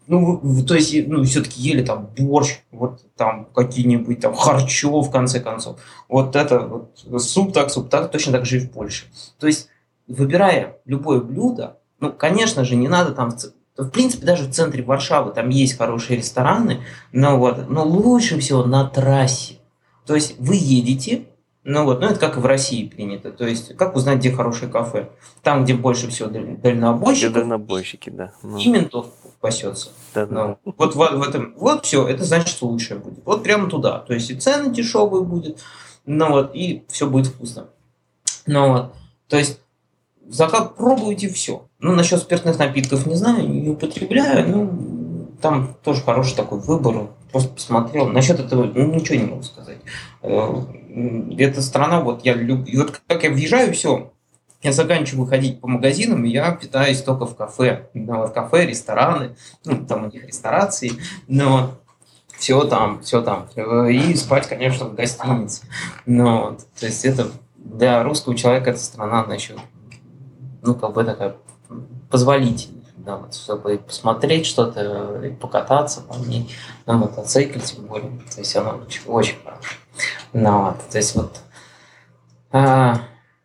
Ну, в- то есть, ну, все-таки ели там борщ, вот там какие-нибудь там харчо, в конце концов. Вот это вот суп так, суп так, точно так же и в Польше. То есть, выбирая любое блюдо, ну, конечно же, не надо там, в ц- в принципе, даже в центре Варшавы там есть хорошие рестораны, но вот, но лучше всего на трассе. То есть, вы едете, ну вот, ну это как и в России принято. То есть, как узнать, где хорошее кафе? Там, где больше всего даль- Где дальнобойщиков, дальнобойщики, да. Ну, и ментов пасется. да-да-да. Ну, вот в, в этом, вот все, это значит лучшее будет. Вот прямо туда. То есть и цены дешевые будет, ну вот, и все будет вкусно. Ну вот, то есть заказ пробуйте все. Ну, насчет спиртных напитков не знаю, не употребляю, ну, там тоже хороший такой выбор. Просто посмотрел. Насчет этого ну, ничего не могу сказать. Э, м, Эта страна, вот я люблю. И вот как я въезжаю, все, я заканчиваю ходить по магазинам, и я питаюсь только в кафе. Ну, вот кафе, рестораны, ну, там у них ресторации, но все там, все там. Э, И спать, конечно, в гостинице. Но, вот, то есть это для русского человека эта страна, она еще, ну, как бы такая позволительная. Да, вот, чтобы посмотреть что-то, и покататься по ней, на мотоцикле тем более. То есть она очень, очень хорошая. Ну, вот, то есть вот а,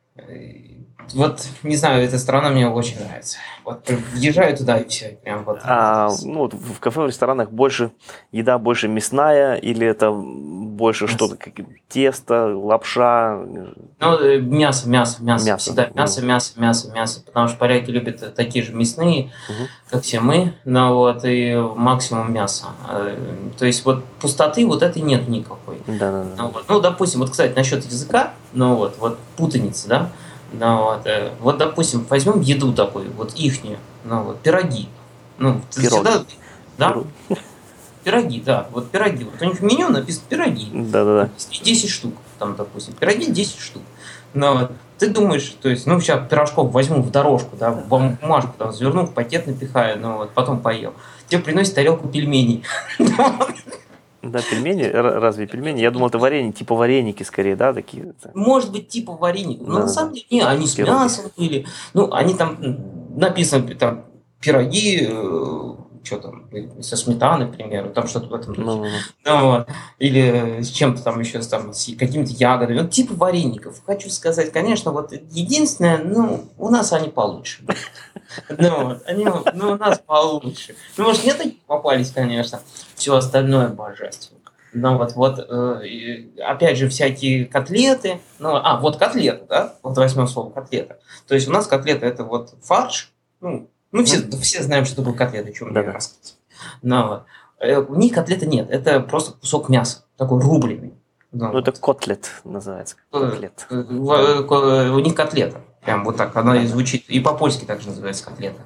вот, не знаю, эта страна мне очень нравится. Вот въезжаю туда и все, прям вот. А, ну, вот в кафе, в ресторанах больше еда больше мясная или это больше Мясо. что-то, как тесто, лапша, Ну, э, мясо, мясо, мясо. мясо? Всегда Ну, мясо, мясо, мясо, мясо. Потому что поляки любят э, такие же мясные, мгм. как все мы. Ну вот, и максимум мяса. Э, То есть вот пустоты вот этой нет никакой. Да-да-да. Ну, вот. Ну, допустим, вот, кстати, насчет языка, ну вот, вот путаница, да, ну вот, э, вот, допустим, возьмем еду такую, вот ихнюю, ну вот, пироги. Ну, ты Пироги. всегда, да, Пирог. пироги, да, вот пироги. Вот у них в меню написано пироги. Да-да-да. десять штук, там, допустим, пироги десять штук. Но вот ты думаешь, то есть, ну, сейчас пирожков возьму в дорожку, да, в бумажку там заверну, в пакет напихаю, ну вот, потом поел. Тебе приносят тарелку пельменей. Да, пельмени, р- разве пельмени? Я думал, это варенье, типа вареники скорее, да, такие. это. Может быть, типа вареников. Но на Да-да-да. самом деле, не, они с Пироги. мясом были. Ну, они там м, написано, там, пироги, что там, э, со сметаной, к примеру, там что-то в этом духе. Ну-ну-ну. Ну, вот. Или с чем-то там еще, там, с какими-то ягодами. Вот типа вареников. Хочу сказать, конечно, вот единственное, ну, у нас они получше. Ну, вот, они, ну, у нас получше. Ну, может, мне такие попались, конечно. Все остальное божественно. Ну, вот, вот, э, и, опять же, всякие котлеты. Ну, а, вот котлета, да? Вот возьмем слово котлета. То есть у нас котлета – это вот фарш. Ну, ну все, все знаем, что такое котлета, о чем мне Да-да. рассказывать. Но вот. Э, у них котлеты нет. Это просто кусок мяса, такой рубленый. Ну, Ну, это вот. котлет называется. Э, Котлет. э, в- э, ко- У них котлета. Прям вот так. Она и звучит. И по-польски также называется котлета.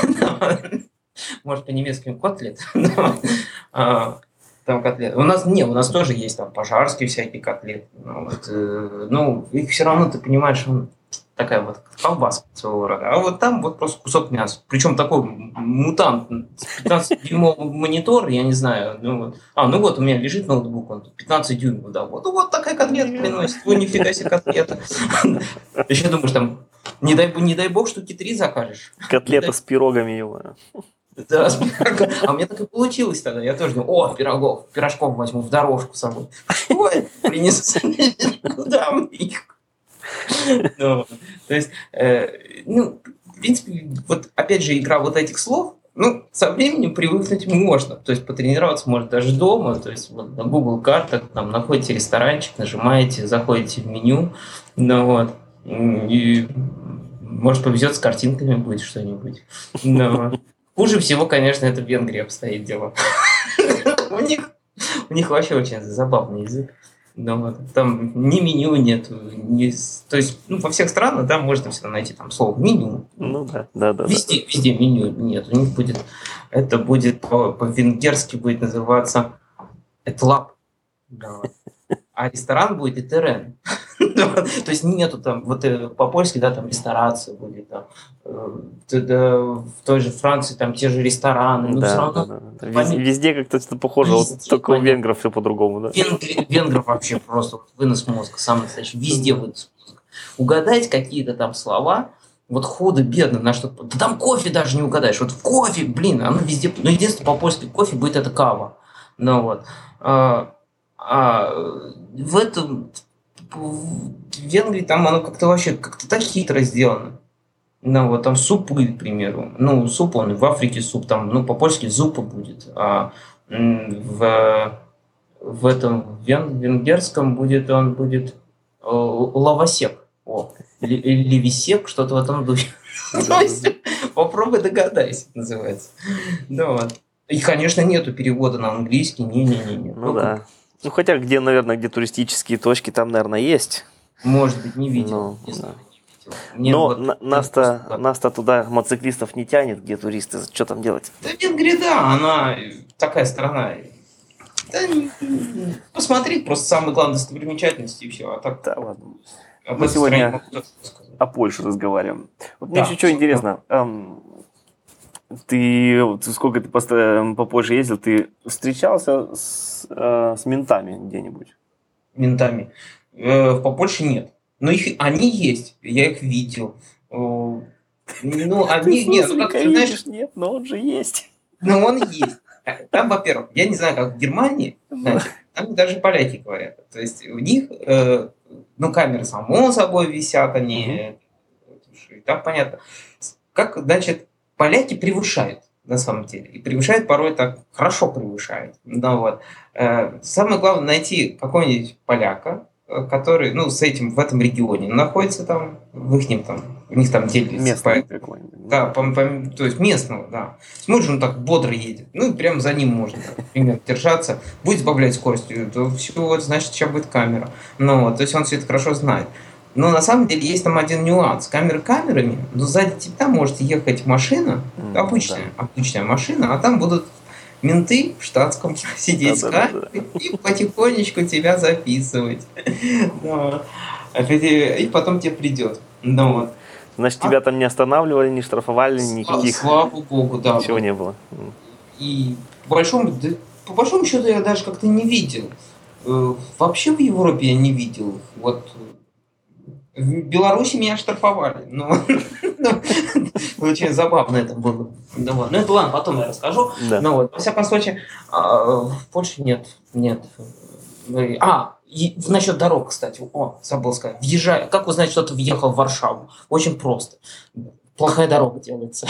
Может, по-немецки котлет. А, Там котлеты. У нас не, у нас тоже есть там пожарские всякие котлеты. Ну, вот, э, ну, их все равно ты понимаешь, он такая вот колбаска своего рода. А вот там вот просто кусок мяса. Причем такой м- мутант с пятнадцатидюймовый монитор, я не знаю. Ну, вот. А, ну вот у меня лежит ноутбук, он тут пятнадцать дюймов, да. Вот, вот такая котлета приносит. Ой, нифига себе котлета. Еще думаешь, там, не дай, б- не дай бог, штуки три закажешь. Котлета с пирогами его. Да, с пирогом. А у меня так и получилось тогда. Я тоже думаю, о, пирогов, пирожков возьму в дорожку с собой. Ой, принесу. Куда мне их? Ну, то есть, э, ну, в принципе, вот опять же игра вот этих слов, ну, со временем привыкнуть можно. То есть потренироваться можно даже дома. То есть вот на Google картах там находите ресторанчик, нажимаете, заходите в меню, ну вот, и может повезет с картинками будет что-нибудь. Но хуже всего, конечно, это в Венгрии обстоит дело. У них, у них вообще очень забавный язык. Но вот там ни меню нет, ни, с- то есть ну, во всех странах, да, можно всегда найти там слово меню. Ну да, да, да. да. Везде, везде меню нет. У них будет, это будет по- по-венгерски будет называться этлап. Да, вот. А ресторан будет итерен. Да, вот. То есть нету там, вот э, по-польски, да, там ресторация будет, там, э, т- да, в той же Франции там те же рестораны, но все Да, равно да, да. Вез- понятно. Везде как-то что-то похоже, вот Везде только у понятно. венгров все по-другому, да? Венгри- Венгров вообще просто вот вынос мозга, самый настоящий, везде вынос мозга. Угадать какие-то там слова, Вот худо-бедно на что-то. Да там кофе даже не угадаешь. Вот кофе, блин, оно везде... Ну, единственное, по-польски кофе будет это кава. Ну вот. А, а в этом... В Венгрии там оно как-то вообще как-то так хитро сделано. Ну вот там супы, к примеру. Ну, суп, он в Африке суп, там, ну, по-польски зупа будет. А в, в этом вен, венгерском будет он будет лавасек. О, левисек, что-то в этом духе. Попробуй догадайся, называется. Да, вот. И, конечно, нету перевода на английский. Не-не-не. Ну да. Ну, хотя где, наверное, где туристические точки, там, наверное, есть. Может быть, не видел. Ну, не знаю, да. не видел. Мне Но вот, на- нас-то, просто... нас-то туда мотоциклистов не тянет, где туристы. Что там делать? Да, Венгрия, да, она такая страна. Да, посмотреть просто самые главные достопримечательности и все. А так, Да, ладно. об Мы этой сегодня стране могу только сказать. о Польше разговариваем. Вот Да, мне еще что всё, интересно. эм, Ты вот сколько ты по, по Польше ездил, ты встречался с, э, с ментами где-нибудь? Ментами. Э, по Польше нет. Но их, они есть. Я их видел. Э, Ну, Ты они, нет, ну как суслика ты знаешь, видишь? Нет, но он же есть. ну он есть. Там, во-первых, я не знаю, как в Германии, значит, там даже поляки говорят. То есть у них, э, ну, камеры само собой висят, они, и там понятно. Как, значит, поляки превышают, на самом деле. И превышают порой так, хорошо превышают. Ну, вот. Э, самое главное найти какого-нибудь поляка, э, который, ну, с этим в этом регионе находится там, в их там, у них там делится. Местный по- какой-нибудь. Да, по, по- то есть местного, да. Смотришь, он так бодро едет. Ну, и прям за ним можно, так, примерно, держаться. Будет сбавлять скорость, то все, вот, значит, сейчас будет камера. Ну, вот, то есть он все это хорошо знает. Но на самом деле есть там один нюанс. Камеры камерами, но сзади тебя может ехать машина, М, обычная, обычная машина, а там будут менты в штатском сидеть с Да-да-да-да. камерой и потихонечку тебя записывать. Ну, и потом тебе придет. Ну, вот. Значит, А? тебя там не останавливали, не штрафовали, Сла- никаких, Слава богу, да. ничего вот. не было. М. И по большому, да, по большому счету я даже как-то не видел. Э, Вообще в Европе я не видел. Вот в Беларуси меня штрафовали. Но ну, очень забавно это было. Ну, вот. Ну, это ладно, потом я расскажу. Да. Ну, вот. Во всяком случае, а, в Польше нет. Нет. Мы- А, и насчет дорог, кстати. О, забыл сказать. Въезжай. Как узнать, что ты въехал в Варшаву? Очень просто. Плохая дорога делается.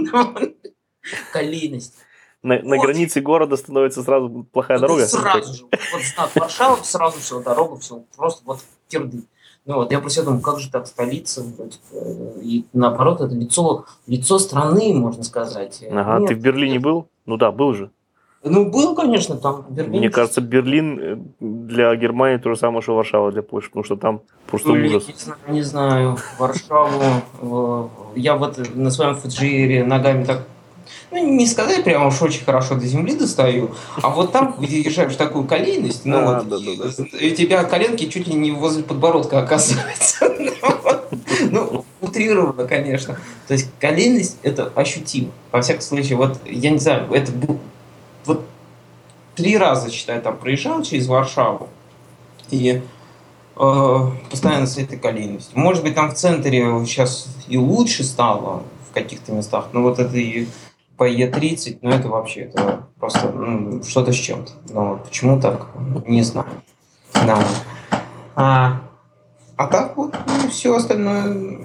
Колейность. На, на Ой. границе города становится сразу плохая Это дорога. сразу же. Вот знак Варшава, сразу все, дорога, все. Просто вот кирды. Ну вот, я про себя думаю, как же так столица? вроде бы, И наоборот, это лицо, лицо страны, можно сказать. Ага, Нет. ты в Берлине был? Ну да, был же. Ну, был, конечно, там в Берлине. Мне кажется, Берлин э, для Германии то же самое, что Варшава для Польши, потому что там просто Блин, ужас. Не знаю, не знаю. Варшаву. э, Я вот на своем Фуджире ногами так, ну, не сказать прямо уж очень хорошо до земли достаю, а вот там, где езжаешь в такую колейность, ну, А, вот, да-да-да. и у тебя коленки чуть ли не возле подбородка оказываются. Ну, утрированно, конечно. То есть колейность – это ощутимо. Во всяком случае, вот, я не знаю, это был, вот, три раза, считай, там проезжал через Варшаву, и э, постоянно с этой колейностью. Может быть, там в центре сейчас и лучше стало в каких-то местах, но вот это и по Е тридцать, ну это вообще это просто ну, что-то с чем-то. Но почему так, не знаю. Да. А, а так вот ну, все остальное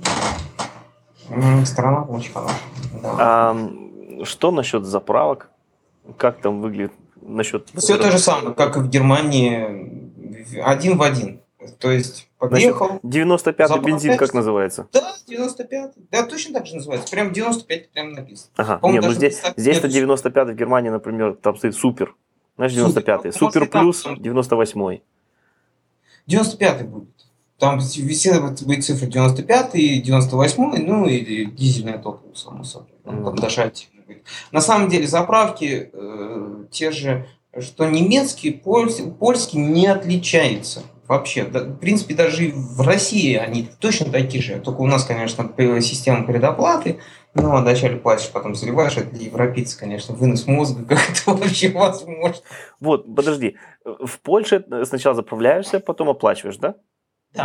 м, страна очень хорошая. Да. А что насчет заправок? Как там выглядит насчет... Все то же самое, как и в Германии, один в один. То есть подъехал. девяносто пятый заправляешься. бензин как называется? Да, девяносто пятый. Да, точно так же называется. Прям девяносто пять прям написано. Ага, По-моему, не, ну даже здесь, так здесь-то нету. девяносто пятый в Германии, например, там стоит супер. Знаешь, девяносто пятый. Супер. Ну, Супер может, и там, плюс там- девяносто восьмой. девяносто пятый будет. Там все будет цифры девяносто пятый, девяносто восьмой, ну и, и дизельное топливо, само собой. Он там Мгм. даже активно будет. На самом деле заправки э, те же, что немецкие, польские, польские не отличаются вообще. Да, в принципе, даже и в России они точно такие же. Только у нас, конечно, п- система предоплаты. Ну, а вначале платишь, потом заливаешь. Это для европейцев, конечно, вынос мозга, как это вообще возможно. Вот, подожди. В Польше сначала заправляешься, потом оплачиваешь, да? Да.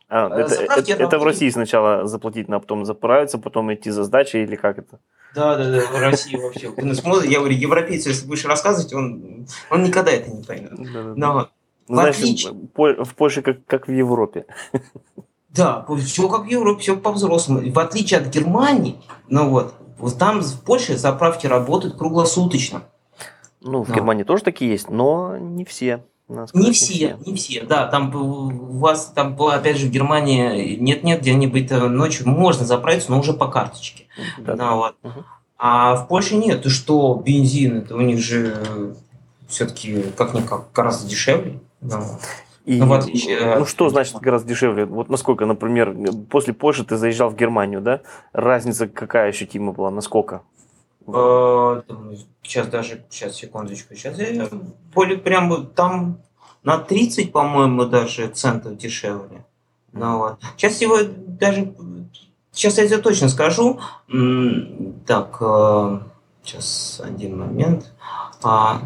А, это, Заправки это, это в работают. России сначала заплатить, а потом заправиться, потом идти за сдачей или как это? Да, да, да, в России вообще. Он смотрит, я говорю, европейцу, если будешь рассказывать, он, он никогда это не поймет. Да-да-да. Но Ну, в знаешь, отличие... Поль- в Польше как, как в Европе. Да, все как в Европе, все по-взрослому. И в отличие от Германии, ну вот, вот там в Польше заправки работают круглосуточно. Ну, в Ну, Германии тоже такие есть, но не все. Надо не сказать, все, не все, да, там у вас, там, опять же, в Германии нет-нет, где-нибудь ночью можно заправиться, но уже по карточке. Да, Ну, да. вот. Мгм. А в Польше нет, ты что, бензин, это у них же все-таки как-никак гораздо дешевле. Ну, И, ну, в отличие ну, от что значит Германии. гораздо дешевле? Вот насколько, например, после Польши ты заезжал в Германию, да? Разница какая ощутима была? Насколько? Э, там, Сейчас даже, сейчас, секундочку, сейчас я более прямо там на тридцать, по-моему, даже центов дешевле. Ну, вот. Сейчас его даже, сейчас я тебе точно скажу. М, Так, э, сейчас один момент. А,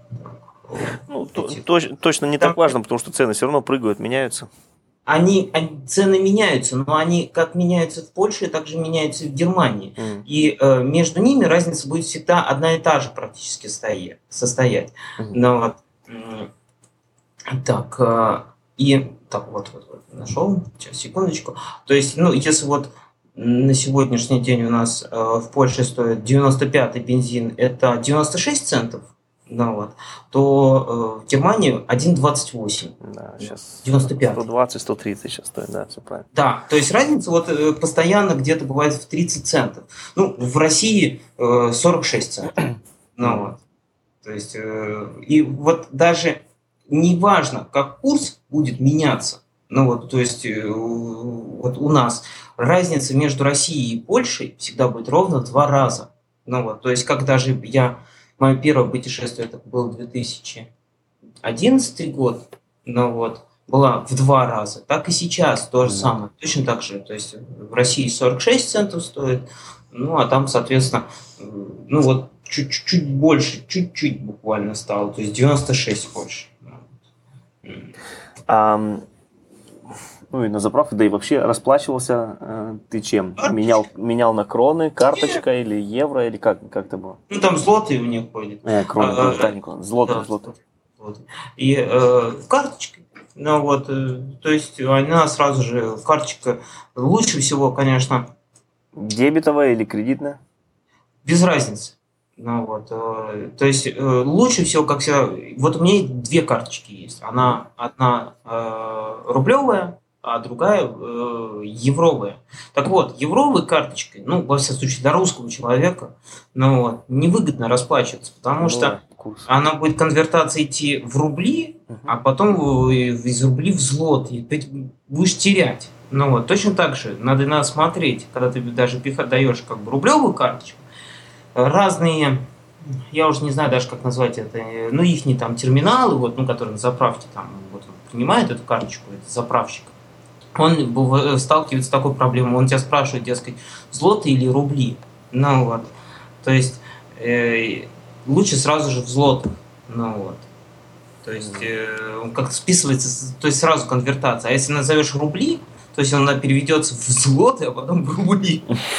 Ну, то- эти- точ- точно не так там важно, потому что цены все равно прыгают, меняются. они, они- цены меняются, но они как меняются в Польше, так же меняются и в Германии. М, И э, между ними разница будет всегда одна и та же практически стоять, состоять. мгм. Но вот, м, так, э, и так вот, вот, вот, нашел, сейчас, секундочку. То есть, ну, если вот на сегодняшний день у нас э, в Польше стоит девяносто пятый бензин, это девяносто шесть центов, ну, вот, то э, в Германии один двадцать восемь. Да, сейчас девяносто пятый. сто двадцать сто тридцать сейчас стоит, да, все правильно. Да, то есть разница вот э, постоянно где-то бывает в тридцать центов. Ну, в России э, сорок шесть центов. Ну, Мгм. вот. То есть, э, и вот даже не важно, как курс будет меняться, ну вот, то есть, э, вот у нас разница между Россией и Польшей всегда будет ровно в два раза. Ну вот, то есть, как даже я, мое первое путешествие, это был две тысячи одиннадцатый год, ну вот, была в два раза, так и сейчас то же Мгм. самое, точно так же, то есть в России сорок шесть центов стоит, ну а там, соответственно, э, ну вот чуть-чуть больше, чуть-чуть буквально стало, то есть девяносто шесть больше. М. Ам, ну и на заправке, да и вообще расплачивался э, ты чем? Менял, менял на кроны, карточка или евро, или как, как это было? Ну там злотые у них ходят. Э, кроны, А, да, не кроны, злоты, да, злоты. вот. И э, карточкой. Ну вот, э, то есть она сразу же, карточка лучше всего, конечно, Дебетовая или кредитная? без разницы. Ну вот, э, то есть э, лучше всего, как всегда, вот у меня две карточки есть. Она одна э, рублевая, а другая э, евровая. Так вот, евровой карточкой, ну, во всяком случае, для русского человека, ну вот, невыгодно расплачиваться, потому Ну что да, курс. она будет конвертация идти в рубли, Мгм. а потом э, из рублей в злоты. И ты будешь терять. Ну вот, точно так же надо, надо смотреть, когда ты даже пиха- даешь как бы рублевую карточку, разные, я уже не знаю даже как назвать это, э, ну их не там терминалы, вот, ну которые на заправке там, вот он принимает эту карточку, это заправщик, он быв- сталкивается с такой проблемой, он тебя спрашивает, дескать, злоты или рубли, ну вот, то есть э, лучше сразу же в злотах, ну вот. То есть э, он как-то списывается, с- то есть сразу конвертация. А если назовешь рубли, то есть она переведется в злоты, а потом в рубли.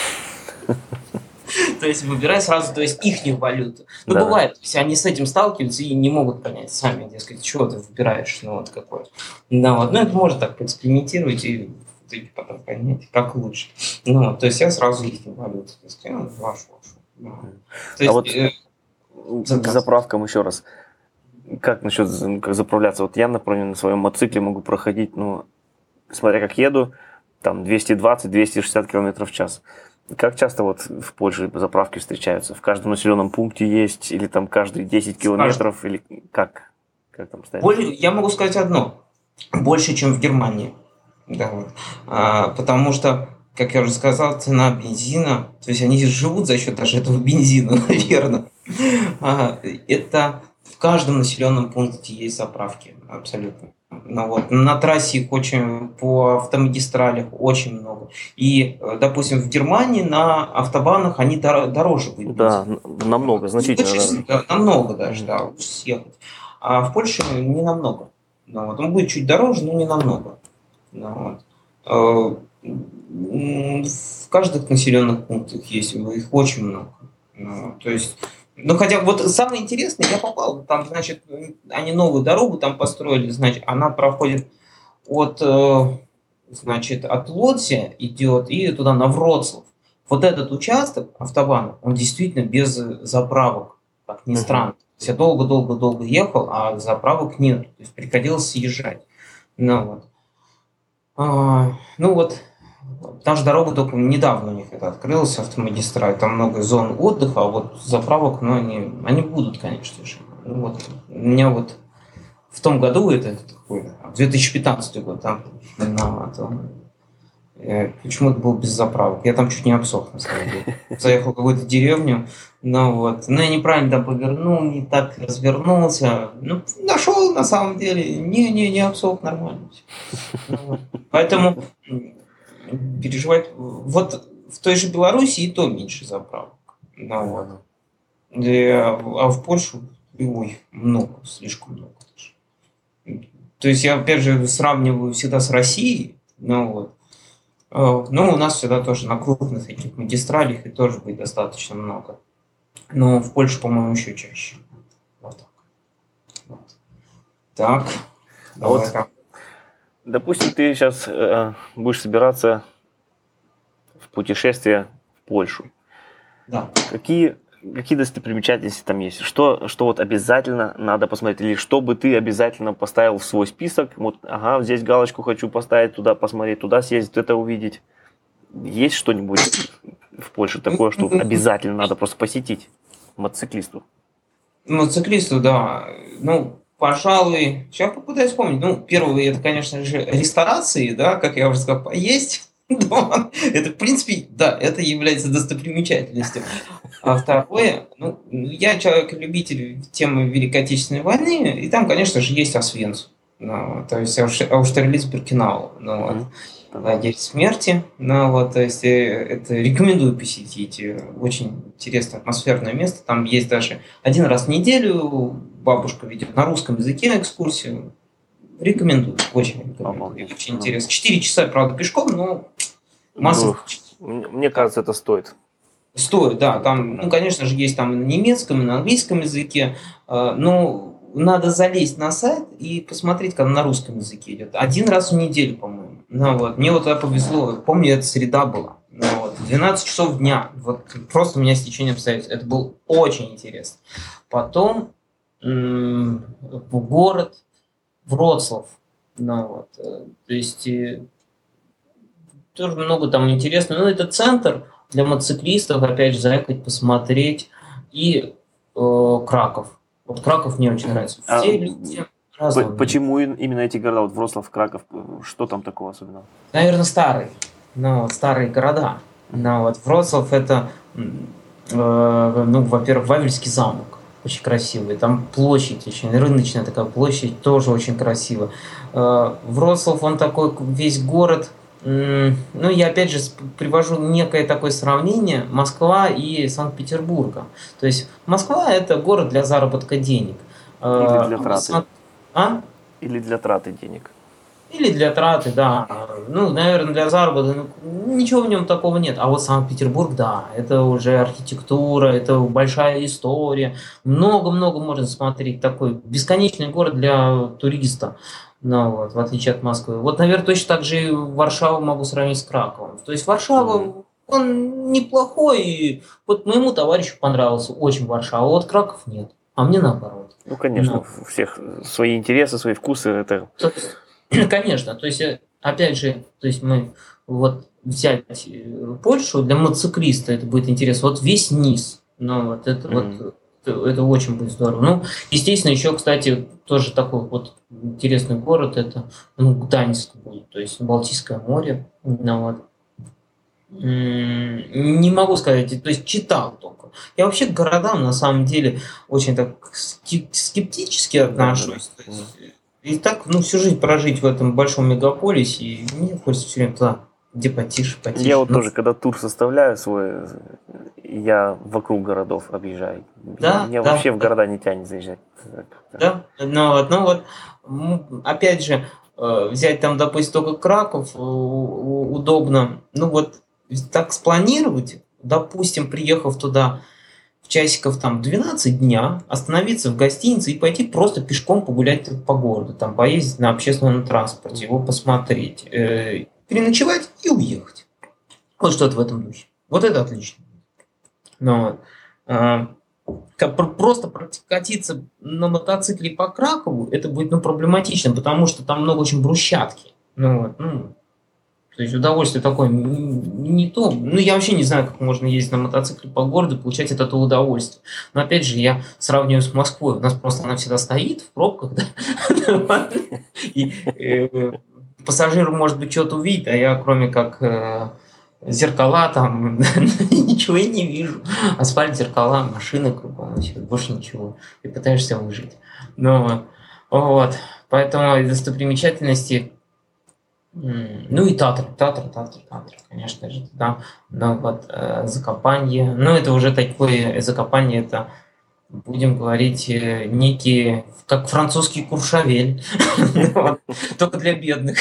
То есть выбирай сразу, то есть ихнюю валюту. Ну, Да. бывает, то есть они с этим сталкиваются и не могут понять сами, дескать, чего ты выбираешь, ну вот какой. Да, вот, ну это можно так поэкспериментировать и в итоге потом понять, как лучше. Ну, вот, то есть я сразу ихнюю валюту, то есть я вашу, вашу. Да. То есть, А вот э, к заказ. заправкам еще раз. Как насчет з- как заправляться? Вот я, например, на своем мотоцикле могу проходить, ну, смотря как еду, там двести двадцать - двести шестьдесят км в час. Как часто вот в Польше заправки встречаются? В каждом населенном пункте есть? Или там каждые десять километров? Или как? Как там стоит? Более, я могу сказать одно. Больше, чем в Германии. Да, вот. А, потому что, как я уже сказал, цена бензина, то есть они живут за счет даже этого бензина, наверное. А, это в каждом населенном пункте есть заправки, абсолютно. Ну, вот. На трассе их очень, по автомагистралях очень много. И, э, допустим, в Германии на автобанах они дор- дороже будут. Да, н- намного, значительно Лучше, даже. да, намного даже, Мгм. да, лучше съехать. А в Польше не намного. Ну, вот. Он будет чуть дороже, но не намного. Ну, вот. Э, В каждых населенных пунктах есть, их очень много. Ну, то есть, ну хотя вот самое интересное, я попал, там, значит, они новую дорогу там построили, значит, она проходит от, э, значит, от Лодзя идет и туда на Вроцлав. Вот этот участок автобана, он действительно без заправок, как ни странно. То есть я долго-долго-долго ехал, а заправок нет. То есть приходилось съезжать. Ну вот. А, ну вот, та же дорога только недавно у них это открылась, автомагистраль, там много зон отдыха, а вот заправок, ну, они, они будут, конечно же. Ну, вот, у меня вот в том году, это, это такой, две тысячи пятнадцатый год, там, на, там э, почему-то был без заправок, я там чуть не обсох, на самом деле. Заехал в какую-то деревню, ну вот, ну я неправильно там повернул, не так развернулся, ну, нашел на самом деле, не-не, не обсох, нормально. Ну, вот. Поэтому переживать, вот в той же Беларуси и то меньше заправок, ну вот. И, а в Польшу, ой, много, слишком много. То есть я, опять же, сравниваю всегда с Россией, ну вот. Но у нас всегда тоже на крупных этих магистралях и тоже будет достаточно много. Но в Польше, по-моему, еще чаще. Вот так. Вот. Так. А вот, там. Допустим, ты сейчас э, будешь собираться в путешествие в Польшу. Да. Какие, какие достопримечательности там есть? Что, что вот обязательно надо посмотреть? Или что бы ты обязательно поставил в свой список? Вот, ага, здесь галочку хочу поставить, туда посмотреть, туда съездить, это увидеть. Есть что-нибудь в Польше такое, что обязательно надо просто посетить мотоциклисту? Мотоциклисту, да. Ну, пожалуй, сейчас попытаюсь вспомнить. Ну, первое, это, конечно же, ресторации, да, как я уже сказал, поесть дома. Это, в принципе, да, это является достопримечательностью. А второе, ну, я человек-любитель темы Великой Отечественной войны, и там, конечно же, есть Освенцим. Ну, то есть Ауштерлиц-Биркенау. Ну, вот. Лагерь смерти. Ну, вот, то есть это рекомендую посетить. Очень интересное атмосферное место. Там есть даже один раз в неделю бабушка ведет на русском языке экскурсию. Рекомендую. Очень рекомендую. Очень интересно. Четыре часа, правда, пешком, но масса. Мне кажется, это стоит. Стоит, да. Там, ну, конечно же, есть там и на немецком, и на английском языке. Но надо залезть на сайт и посмотреть, как на русском языке идет. Один раз в неделю, по-моему. Ну, вот. Мне вот это повезло. Помню, это среда была. Ну, вот. двенадцать часов дня. Вот. Просто у меня стечение обстоятельств. Это было очень интересно. Потом м- в город Вроцлав. Ну, вот. То есть тоже много там интересного. Ну, это центр для мотоциклистов, опять же, заехать, посмотреть. И э, Краков. Вот Краков мне очень нравится. Все а люди разные. Почему именно эти города, вот Вроцлав, Краков, что там такого особенного? Наверное, старые. Ну, вот, старые города. Ну, вот Вроцлав это, э, ну, во-первых, Вавельский замок. Очень красивый. Там площадь очень, рыночная такая площадь, тоже очень красиво. Э, Вроцлав, он такой, весь город. Ну, я опять же привожу некое такое сравнение Москва и Санкт-Петербурга. То есть Москва – это город для заработка денег. Или для траты. Сан... А? Или для траты денег. Или для траты, да. Ну, наверное, для заработка. Ну, ничего в нем такого нет. А вот Санкт-Петербург, да, это уже архитектура, это большая история. Много-много можно смотреть. Такой бесконечный город для туриста. Ну, вот, в отличие от Москвы. Вот, наверное, точно так же и Варшаву могу сравнить с Краковом. То есть Варшава, mm-hmm. он неплохой, и вот моему товарищу понравился очень Варшава, а вот Краков нет, а мне наоборот. Ну, конечно, Но. у всех свои интересы, свои вкусы. Это... То есть, конечно, то есть, опять же, то есть мы вот взять Польшу для мотоциклиста, это будет интересно, вот весь низ, ну, вот это mm-hmm. вот... Это очень будет здорово. Ну, естественно, еще, кстати, тоже такой вот интересный город, это ну, Гданьск будет, то есть Балтийское море. Ну, вот. Не могу сказать, то есть читал только. Я вообще к городам на самом деле очень так скептически отношусь. То есть, и так, ну, всю жизнь прожить в этом большом мегаполисе, и мне хочется все время туда, где потише, потише. Я вот ну, тоже, когда тур составляю свой, я вокруг городов объезжаю. Да, Меня да, вообще да. в города не тянет заезжать. Да, ну вот, ну вот, опять же, э, взять там, допустим, только Краков э, у- удобно. Ну вот так спланировать, допустим, приехав туда в часиков там двенадцать дня, остановиться в гостинице и пойти просто пешком погулять по городу, там поездить на общественном транспорте, его посмотреть, э, переночевать и уехать. Вот что-то в этом духе. Вот это отлично. Но а, как пр- просто прокатиться на мотоцикле по Кракову, это будет ну, проблематично, потому что там много очень брусчатки. Ну, вот, ну, то есть удовольствие такое н- не то. Ну, я вообще не знаю, как можно ездить на мотоцикле по городу и получать от этого удовольствие. Но опять же, я сравниваю с Москвой. У нас просто она всегда стоит в пробках, да? И э, пассажир, может быть, что-то увидит, а я, кроме как э, зеркала, там ничего и не вижу. Асфальт, зеркала, машины кругом, всё, больше ничего. И пытаешься выжить. Ну, вот. Поэтому достопримечательности. М, Ну и Татр, Татр, Татр, Татр, конечно же, да. Но вот э, Закопанье, ну это уже такое, Закопанье это, будем говорить, э, некий, как французский Куршавель, Вот. Только для бедных.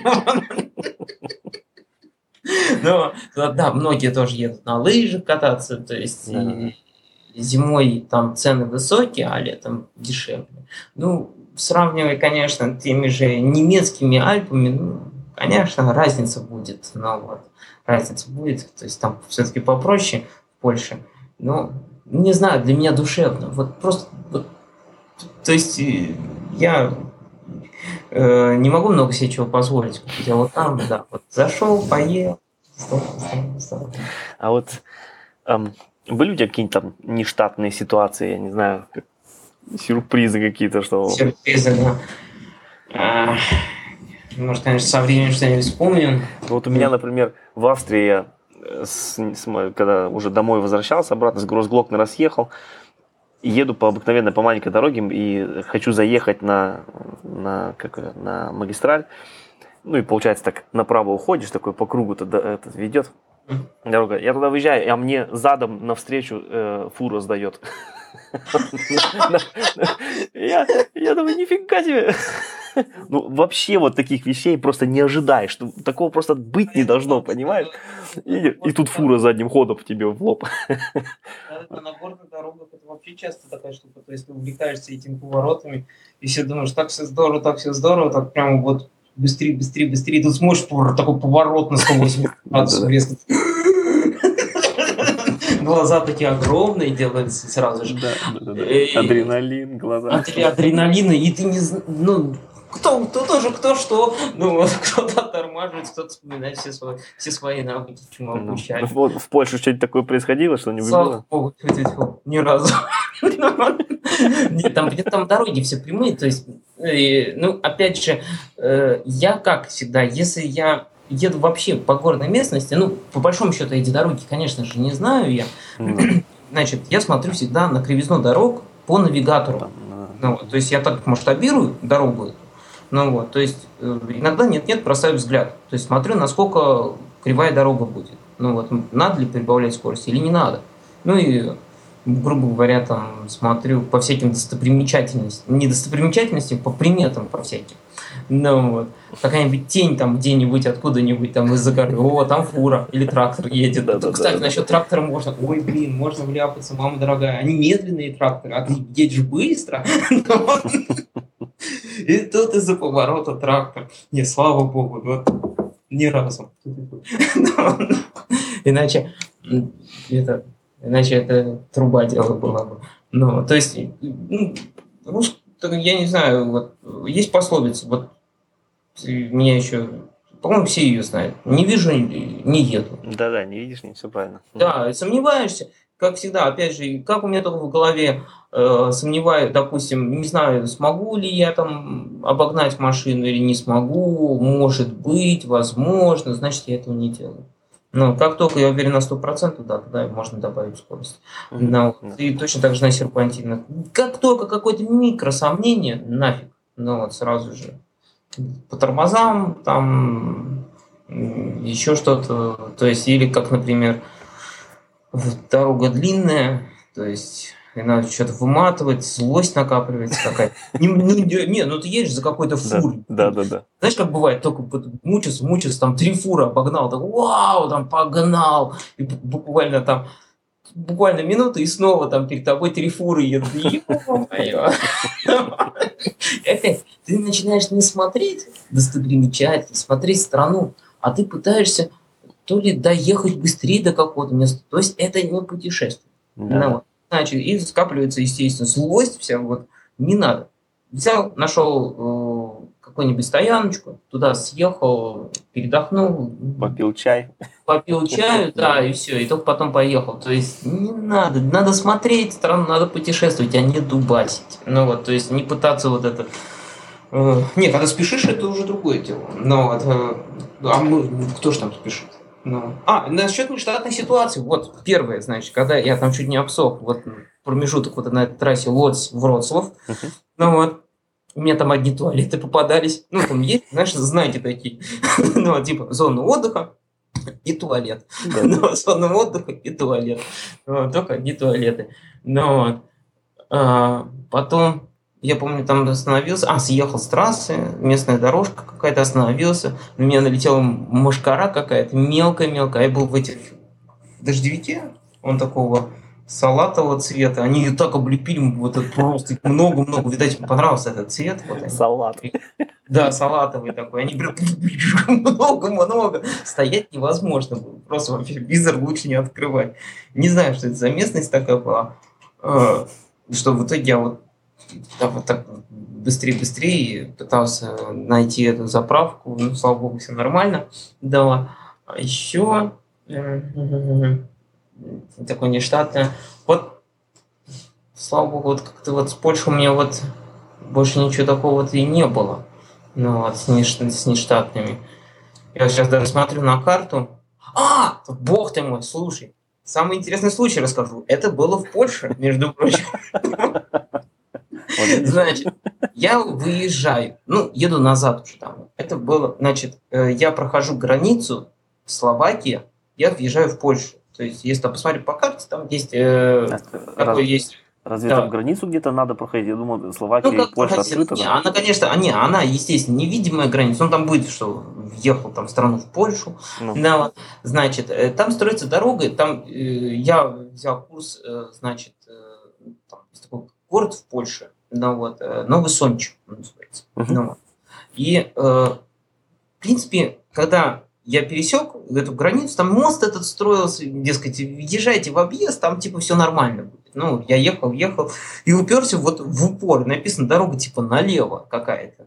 Но туда, да, многие тоже едут на лыжах кататься, то есть Да. и зимой там цены высокие, а летом дешевле. Ну, сравнивая, конечно, теми же немецкими Альпами, ну, конечно, разница будет, но вот разница будет, то есть там все-таки попроще в Польше, но не знаю, для меня душевно, вот просто, вот, то есть э, я э, не могу много себе чего позволить купить, а вот там, да, вот зашел, поел, здорово, здорово, здорово. А вот ам, были у тебя какие-то там нештатные ситуации, я не знаю, как- сюрпризы какие-то, что... Сюрпризы, да. А, Может, конечно, со временем что-нибудь вспомним. Ну, вот у меня, например, в Австрии я, э, с- с мо- когда уже домой возвращался, обратно с Гроссглокнера съехал, и еду по обыкновенной, по маленькой дороге, и хочу заехать на, на, как, её, на магистраль. Ну и получается так, направо уходишь, такой по кругу туда этот ведет дорога. Я туда выезжаю, а мне задом навстречу э, фура сдает. Я, я думаю, нифига себе. Ну, вообще вот таких вещей просто не ожидаешь. что Такого просто быть не должно, понимаешь? И, и тут фура задним ходом тебе в лоб. Это на горных дорогах это вообще часто такая штука. То есть ты увлекаешься этими поворотами, и все думаешь, так все здорово, так все здорово, так прямо вот быстрее, быстрее, быстрее. Тут смотришь, пор- такой поворот на сто восемьдесят градусов Да-да. резко. Глаза такие огромные делаются сразу же. Да, да, да, да. И- Адреналин, глаза. Адре- адреналина, и ты не знаешь, ну, кто, кто тоже, кто что, ну, вот, кто-то оттормаживает, кто-то вспоминает все свои, все свои навыки, чему Ну, обучали. вот в Польше что-нибудь такое происходило, что-нибудь Слава было? богу, тьфу, тьфу, тьфу, ни разу. Нет, там, где там дороги все прямые, то есть, э, ну, опять же, э, я как всегда, если я еду вообще по горной местности, ну, по большому счету эти дороги, конечно же, не знаю я, Ну, значит, я смотрю всегда на кривизну дорог по навигатору. там, э, Ну, вот, то есть я так масштабирую дорогу, ну вот, то есть э, иногда нет-нет, бросаю взгляд, то есть смотрю, насколько кривая дорога будет, ну вот, м, надо ли прибавлять скорость или не надо, ну и, грубо говоря, там смотрю по всяким достопримечательностям, не достопримечательностям, по приметам по всяким, ну вот, какая-нибудь тень там где-нибудь, откуда-нибудь там из-за горы, о, там фура или трактор едет. Да-да-да. Кстати, насчет трактора можно, ой, блин, можно вляпаться, мама дорогая, они медленные тракторы, а ты едешь быстро. И тут из-за поворота трактор. Не, слава богу, вот ни разу. Иначе м, это, иначе это труба дело была бы. Ну, то есть, ну, рус- я не знаю, вот есть пословица, вот ты- меня еще, по-моему, все ее знают. Не вижу, не еду. Да-да, не видишь, не все правильно. Да, сомневаешься, как всегда, опять же, и как у меня только в голове э, сомневаюсь, допустим, не знаю, смогу ли я там обогнать машину или не смогу, может быть, возможно, значит, я этого не делаю. Но как только я уверен на сто процентов, да, тогда можно добавить скорость. Мгм. Но Да. и точно так же на серпантинах. Как только какое-то микросомнение, нафиг, ну вот сразу же по тормозам, там м, еще что-то, то есть, или как, например, в- дорога длинная, то есть и надо что-то выматывать, злость накапливается какая-то. Не, ну, не, не, ну ты едешь за какой-то Да, фурой. да, да, да. Знаешь, как бывает, только вот мучился, мучился, там три фуры обогнал, так вау, там погнал, и бу- буквально там, буквально минуты, и снова там перед тобой три фуры едут. Ё-моё. И опять, ты начинаешь не смотреть достопримечательность, смотреть страну, а ты пытаешься то ли доехать быстрее до какого-то места, то есть это не путешествие. Да, Ну, да. вот. Значит, и скапливается, естественно, злость вся, вот, не надо. Взял, нашел э, какую-нибудь стояночку, туда съехал, передохнул, Попил чай. попил чаю, да, и все, и только потом поехал. То есть не надо, надо смотреть страну, надо путешествовать, а не дубасить. Ну вот, то есть не пытаться вот это... э, не, когда спешишь, это уже другое дело. Но вот, э, а мы, ну, кто же там спешит? Ну. А, насчет нештатной ситуации. Вот первое, значит, когда я там чуть не обсох, вот промежуток вот на этой трассе Лодзь-Вроцлав, Мгм. ну вот, у меня там одни туалеты попадались. Ну, там есть, знаешь, знаете такие. Ну, вот, типа, зона отдыха и туалет. Да, Ну, да. вот, зона отдыха и туалет. Ну, вот, только одни туалеты. Ну, вот. А, потом, я помню, там остановился, а, съехал с трассы, местная дорожка какая-то, остановился, на меня налетела мошкара какая-то, мелкая-мелкая, я был в этих в дождевике, он такого салатового цвета, они ее так облепили, вот это просто их много-много, видать, им понравился этот цвет. Вот они. Салат. Да, салатовый такой, они прям много-много, стоять невозможно было, просто вообще визор лучше не открывать. Не знаю, что это за местность такая была, э, что в итоге я вот так вот так быстрее-быстрее пытался найти эту заправку, ну, слава богу, все нормально. Да. А еще такое нештатное. Вот, слава богу, вот как-то вот с Польшей у меня вот больше ничего такого вот и не было. Ну, вот, с, неш- с нештатными. Я сейчас даже смотрю на карту. А, бог ты мой, слушай. Самый интересный случай расскажу. Это было в Польше, между прочим. Вот видишь? Значит, я выезжаю, ну, еду назад уже там. Это было, значит, э, я прохожу границу в Словакии, я въезжаю в Польшу. То есть, если там посмотреть по карте, там есть, э, А, такой раз- есть, Разве да. там границу где-то надо проходить? Я думал, Ну, Словакия и как Польша проходить? открыта, Не, да? она, конечно, а, не, она, естественно, невидимая граница. Ну, там будет, что въехал там в страну, в Польшу. Ну, Да, вот. Значит, э, там строится дорога, там э, я взял курс, э, значит, э, там есть такой город в Польше, ну, вот, э, Новый Сонч он называется. Мгм. Ну, вот. И, э, в принципе, когда я пересек эту границу, там мост этот строился, дескать, езжайте в объезд, там типа все нормально будет. Ну, я ехал, ехал и уперся вот в упор. Написано дорога типа налево какая-то.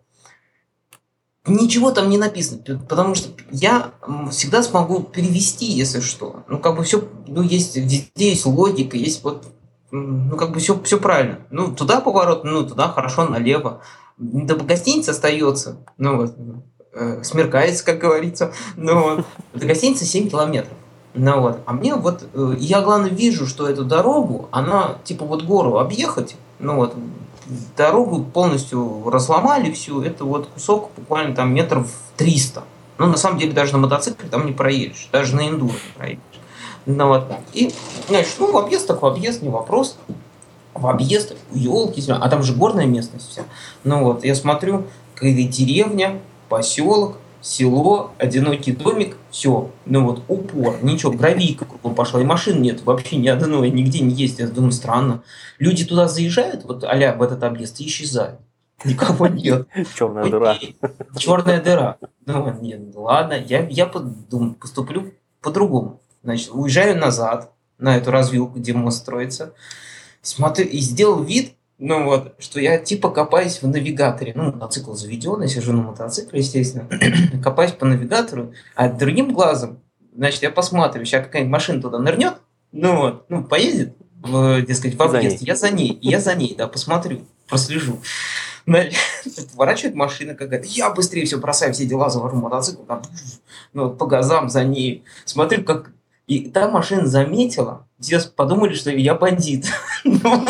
Ничего там не написано, п- потому что я м, всегда смогу перевести, если что. Ну, как бы все, ну, есть, везде есть логика, есть вот, м, ну, как бы все, все правильно. Ну, туда поворот, ну, туда хорошо, налево. До гостиницы остается, ну, вот, э, смеркается, как говорится. Ну, вот, до гостиницы семь километров. Ну, вот. А мне вот, э, я, главное, вижу, что эту дорогу, она, типа, вот гору объехать, ну, вот, дорогу полностью разломали всю, это вот кусок буквально там метров триста. Ну, на самом деле, даже на мотоцикле там не проедешь, даже на эндуро не проедешь. Ну, вот. И, значит, ну, в объезд так в объезд, не вопрос. В объезд, елки, а там же горная местность вся. Ну вот, я смотрю, какая-то деревня, поселок, село, одинокий домик, все, ну вот, упор, ничего, гравийка кругом пошла, и машин нет, вообще ни одной, нигде не ездят, я думаю, странно. Люди туда заезжают, вот а-ля в этот объезд, и исчезают. Никого нет. черная дыра. Окей, черная дыра. Ну, нет, ладно, я, я подум- поступлю по-другому. Значит, уезжаю назад на эту развилку, где мост строится, смотрю, и сделал вид, ну вот, что я типа копаюсь в навигаторе. Ну, мотоцикл заведен, я сижу на мотоцикле, естественно. Копаюсь по навигатору, а другим глазом, значит, я посмотрю, сейчас какая-нибудь машина туда нырнет, ну вот, ну, поедет, в, дескать, в И за объезд. ней. Я за ней, я за ней, да, посмотрю, прослежу. Значит, поворачивает машина какая-то, я быстрее все бросаю, все дела, завожу мотоцикл, там, ну, по газам за ней. Смотрю, как... И та машина заметила, все подумали, что я бандит. Ну,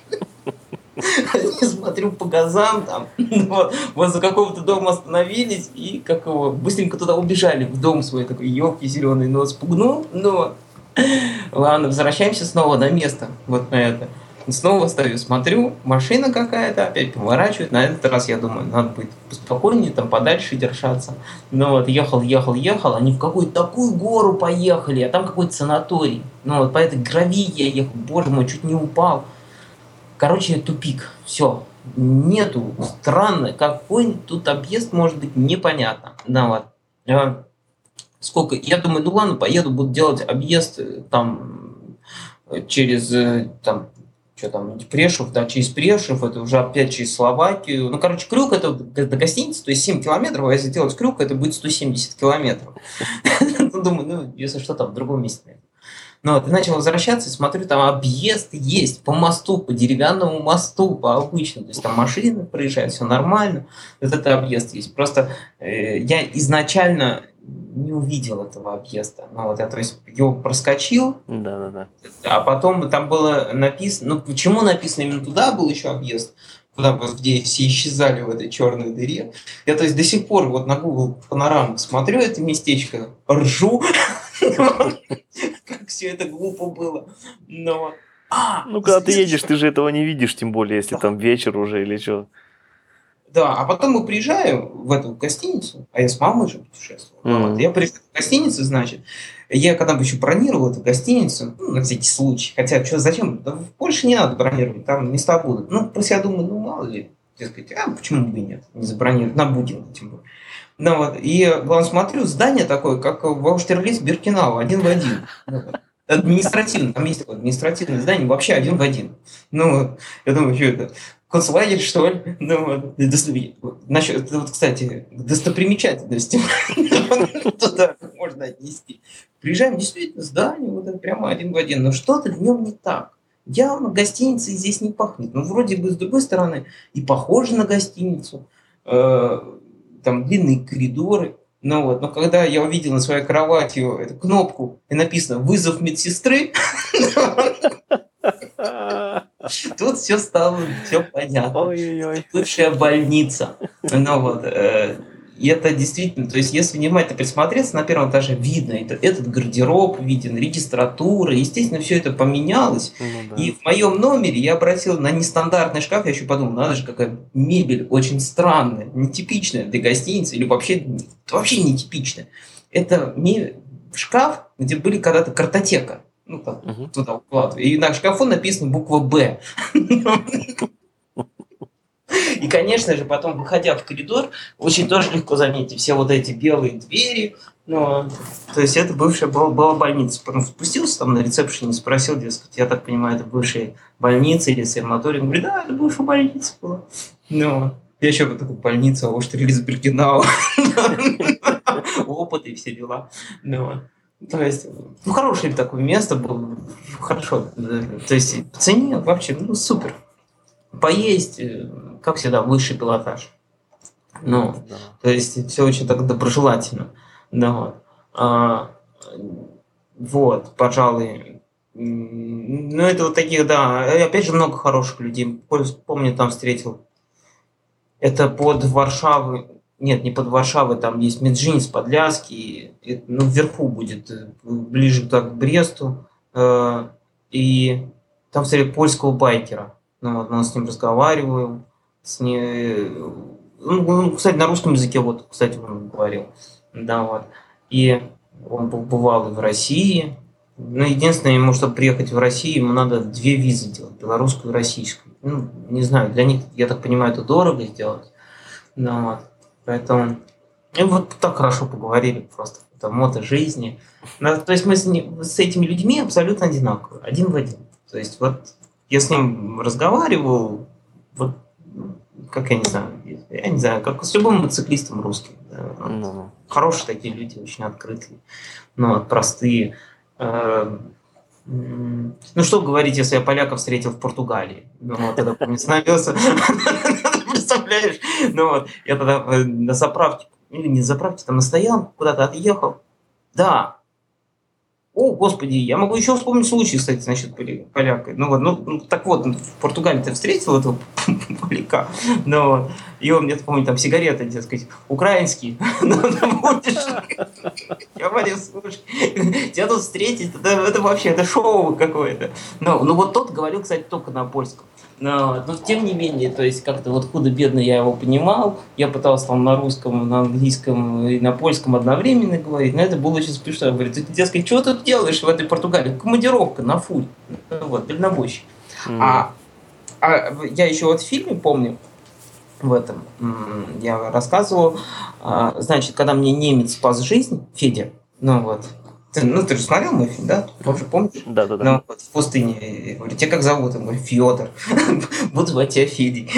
смотрю по газам, там, вот, возле какого-то дома остановились и как его, быстренько туда убежали, в дом свой, такой, ёбки зеленый нос пугнул, но ладно, возвращаемся снова на место, вот на это. Снова стою, смотрю, машина какая-то опять поворачивает. На этот раз я думаю, надо быть поспокойнее, там подальше держаться. Ну вот, ехал, ехал, ехал, они в какую-то такую гору поехали, а там какой-то санаторий. Ну вот, по этой гравии я ехал, боже мой, чуть не упал. Короче, тупик, все. Нету, странно, какой тут объезд может быть, непонятно. Да, вот. А, сколько, я думаю, ну ладно, поеду, буду делать объезд там через там, что там, Прешев, да, через Прешев, это уже опять через Словакию. Ну, короче, крюк это до гостиницы, то есть семь километров, а если делать крюк, это будет сто семьдесят километров. Думаю, ну, если что, там в другом месте. Ну, вот, и начал возвращаться, и смотрю, там объезд есть по мосту, по деревянному мосту, по обычному. То есть там машины проезжают, все нормально. Вот это объезд есть. Просто э, я изначально не увидел этого объезда. Ну, вот я, то есть, его проскочил, Да, да, да. а потом там было написано, ну, почему написано именно туда был еще объезд, куда, где все исчезали в этой черной дыре. Я, то есть, до сих пор вот на Google Панораму смотрю это местечко, ржу, как все это глупо было. Но... А, ну, когда ты едешь, ты же этого не видишь, тем более, если там вечер уже или что. Да, а потом мы приезжаем в эту гостиницу, а я с мамой же путешествовал. Mm-hmm. Вот. Я приезжаю в гостиницу, значит, я когда бы еще бронировал эту гостиницу, ну, на всякий случай, хотя, что, зачем? Да в Польше не надо бронировать, там места будут. Ну, просто я думаю, ну, мало ли, дескать, а почему бы и нет, не забронировать, на букинг тем более. Ну, вот, и, главное, смотрю, здание такое, как в Аустерлиц-Биркенау, один в один. Административно, там есть такое административное здание, вообще один в один. Ну, я думаю, что это, концлагерь, что ли? Ну, вот, насчет, вот, кстати, достопримечательности туда можно отнести. Приезжаем, действительно, здание, вот это прямо один в один, но что-то в нем не так. Явно гостиницей здесь не пахнет. Ну, вроде бы, с другой стороны, и похоже на гостиницу. Там длинные коридоры. Ну вот, но когда я увидел на своей кровати эту кнопку и написано «Вызов медсестры», тут все стало, все понятно. Бывшая больница. Ну вот, и это действительно, то есть если внимательно присмотреться, на первом этаже видно, это, этот гардероб виден, регистратура, естественно, все это поменялось. Ну, да. И в моем номере я обратил на нестандартный шкаф, я еще подумал, надо же, какая мебель очень странная, нетипичная для гостиницы, или вообще, вообще нетипичная. Это шкаф, где были когда-то картотека. Ну, там, угу. Туда укладываю. И на шкафу написано буква «Б». И, конечно же, потом, выходя в коридор, очень тоже легко заметить все вот эти белые двери. Ну, то есть это бывшая была, была больница. Потом спустился там на ресепшене, спросил, дескать, я так понимаю, это бывшая больница или санаторий. Он говорит, да, это бывшая больница была. Ну, я еще вот такую больницу, Аустерлиц-Биркенау. Опыт и все дела. Ну, то есть, ну, хорошее такое место было. Хорошо. То есть, по цене вообще, ну, супер. Поесть, как всегда, высший пилотаж. Ну, да. То есть все очень так доброжелательно. Да, вот. А, вот, пожалуй. Ну, это вот таких, да. И опять же, много хороших людей. Помню, там встретил. Это под Варшавой. Нет, не под Варшавой, там есть Меджинец, Подляски. И, ну, вверху будет, ближе к Бресту. И там встретил польского байкера. Ну, вот, мы с ним разговариваем, с ним, ну, кстати, на русском языке, вот, кстати, он говорил, да, вот, и он бывал и в России, но единственное, ему, чтобы приехать в Россию, ему надо две визы делать, белорусскую и российскую, ну, не знаю, для них, я так понимаю, это дорого сделать, да, вот, поэтому, и вот так хорошо поговорили просто, это мото жизни, то есть мы с, ним, с этими людьми абсолютно одинаковые, один в один, то есть вот, я с ним разговаривал, вот, как я не знаю, я не знаю, как с любым мотоциклистом русским. Да, ну, хорошие такие люди, очень открытые, ну, простые. Ну, что говорить, если я поляков встретил в Португалии? Ну, вот, тогда, помню, становился, представляешь? Ну, вот, я тогда на заправке, или не на заправке, там на стоянку куда-то отъехал. Да, О, господи, я могу еще вспомнить случай, кстати, насчет поляка. Ну вот, ну, ну так вот, в Португалии ты встретил этого поляка, но и он мне, помню, там сигареты, так сказать, украинские. Я говорю, слушай, тебя тут встретить, это вообще, это шоу какое-то. Ну вот тот говорил, кстати, только на польском. Но, но тем не менее, то есть как-то вот худо-бедно я его понимал, я пытался там на русском, на английском и на польском одновременно говорить, но это было очень смешно. Я говорю, ты, дескать, что ты делаешь в этой Португалии? Командировка на фуре, вот, дальнобойщик. Mm. А, а я еще вот в фильме помню, в этом, я рассказывал, значит, когда мне немец спас жизнь, Федя, ну вот, Ты, ну, ты же смотрел мой фильм, да? Ты уже помнишь? Да, да, да. Ну, вот в пустыне. Я говорю, тебя как зовут? Он говорит, Федор. Буду звать тебя Федей.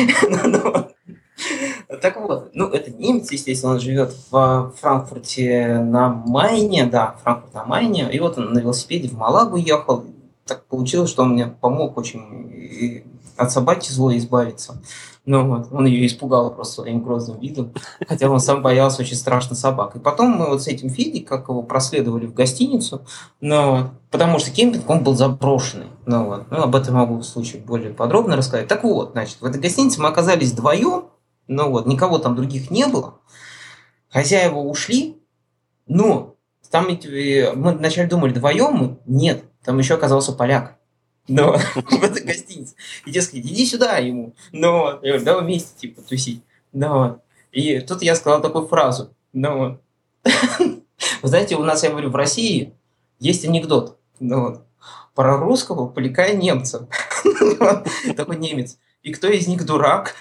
Так вот, ну, это немец, естественно, он живет в Франкфурте на Майне, да, Франкфурт на Майне. И вот он на велосипеде в Малагу ехал. Так получилось, что он мне помог очень от собаки злой избавиться. Ну вот, он ее испугал просто своим грозным видом, хотя он сам боялся очень страшно собак. И потом мы вот с этим Федей, как его проследовали в гостиницу, ну, потому что кемпинг, он был заброшенный. Ну, вот, ну, об этом могу в случае более подробно рассказать. Так вот, значит, в этой гостинице мы оказались вдвоем, ну вот, никого там других не было. Хозяева ушли, но там мы вначале думали вдвоем, нет, там еще оказался поляк. Но в этой гостинице. И тебе сказать, иди сюда ему. Но я говорю, давай вместе типа тусить. Но и тут я сказал такую фразу. Но вы знаете, у нас, я говорю, в России есть анекдот. Но про русского поляка и немца. Такой немец. И кто из них дурак?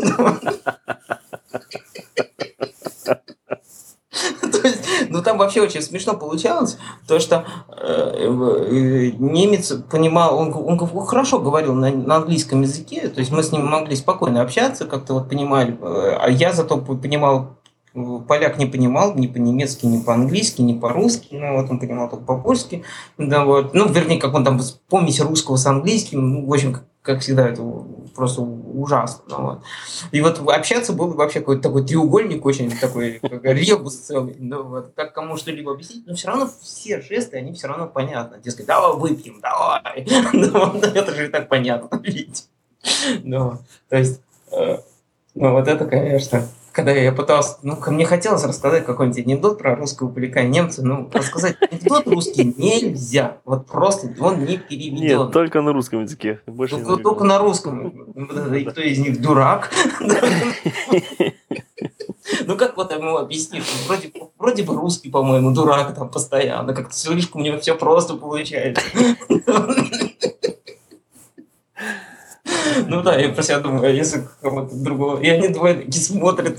Ну, там вообще очень смешно получалось, то что э, э, немец понимал, он, он хорошо говорил на, на английском языке, то есть мы с ним могли спокойно общаться, как-то вот понимали, а я зато понимал, поляк не понимал ни по-немецки, ни по-английски, ни по-русски, ну, вот он понимал только по-польски, да, вот, ну, вернее, как он там помесь русского с английским, ну, в общем, как, как всегда, это просто ужасно, ну, вот. И вот общаться был вообще какой-то такой треугольник очень такой, ребус целый, ну, вот, как кому что-либо объяснить, но все равно все жесты, они все равно понятны, дескать, давай выпьем, давай, ну, это же и так понятно, видите, ну, то есть, ну, вот это, конечно... Когда я пытался, ну, мне хотелось рассказать какой-нибудь анекдот про русского поляка и немца, ну, рассказать анекдот русский нельзя, вот просто он не переведен. Нет, только на русском языке. Больше только, на только на русском. И кто из них дурак? Ну, как вот ему объяснить? Вроде, вроде бы русский, по-моему, дурак там постоянно, как-то слишком у него все просто получается. Ну да, я про себя думаю, а если кого-то другого... И они двое не смотрят.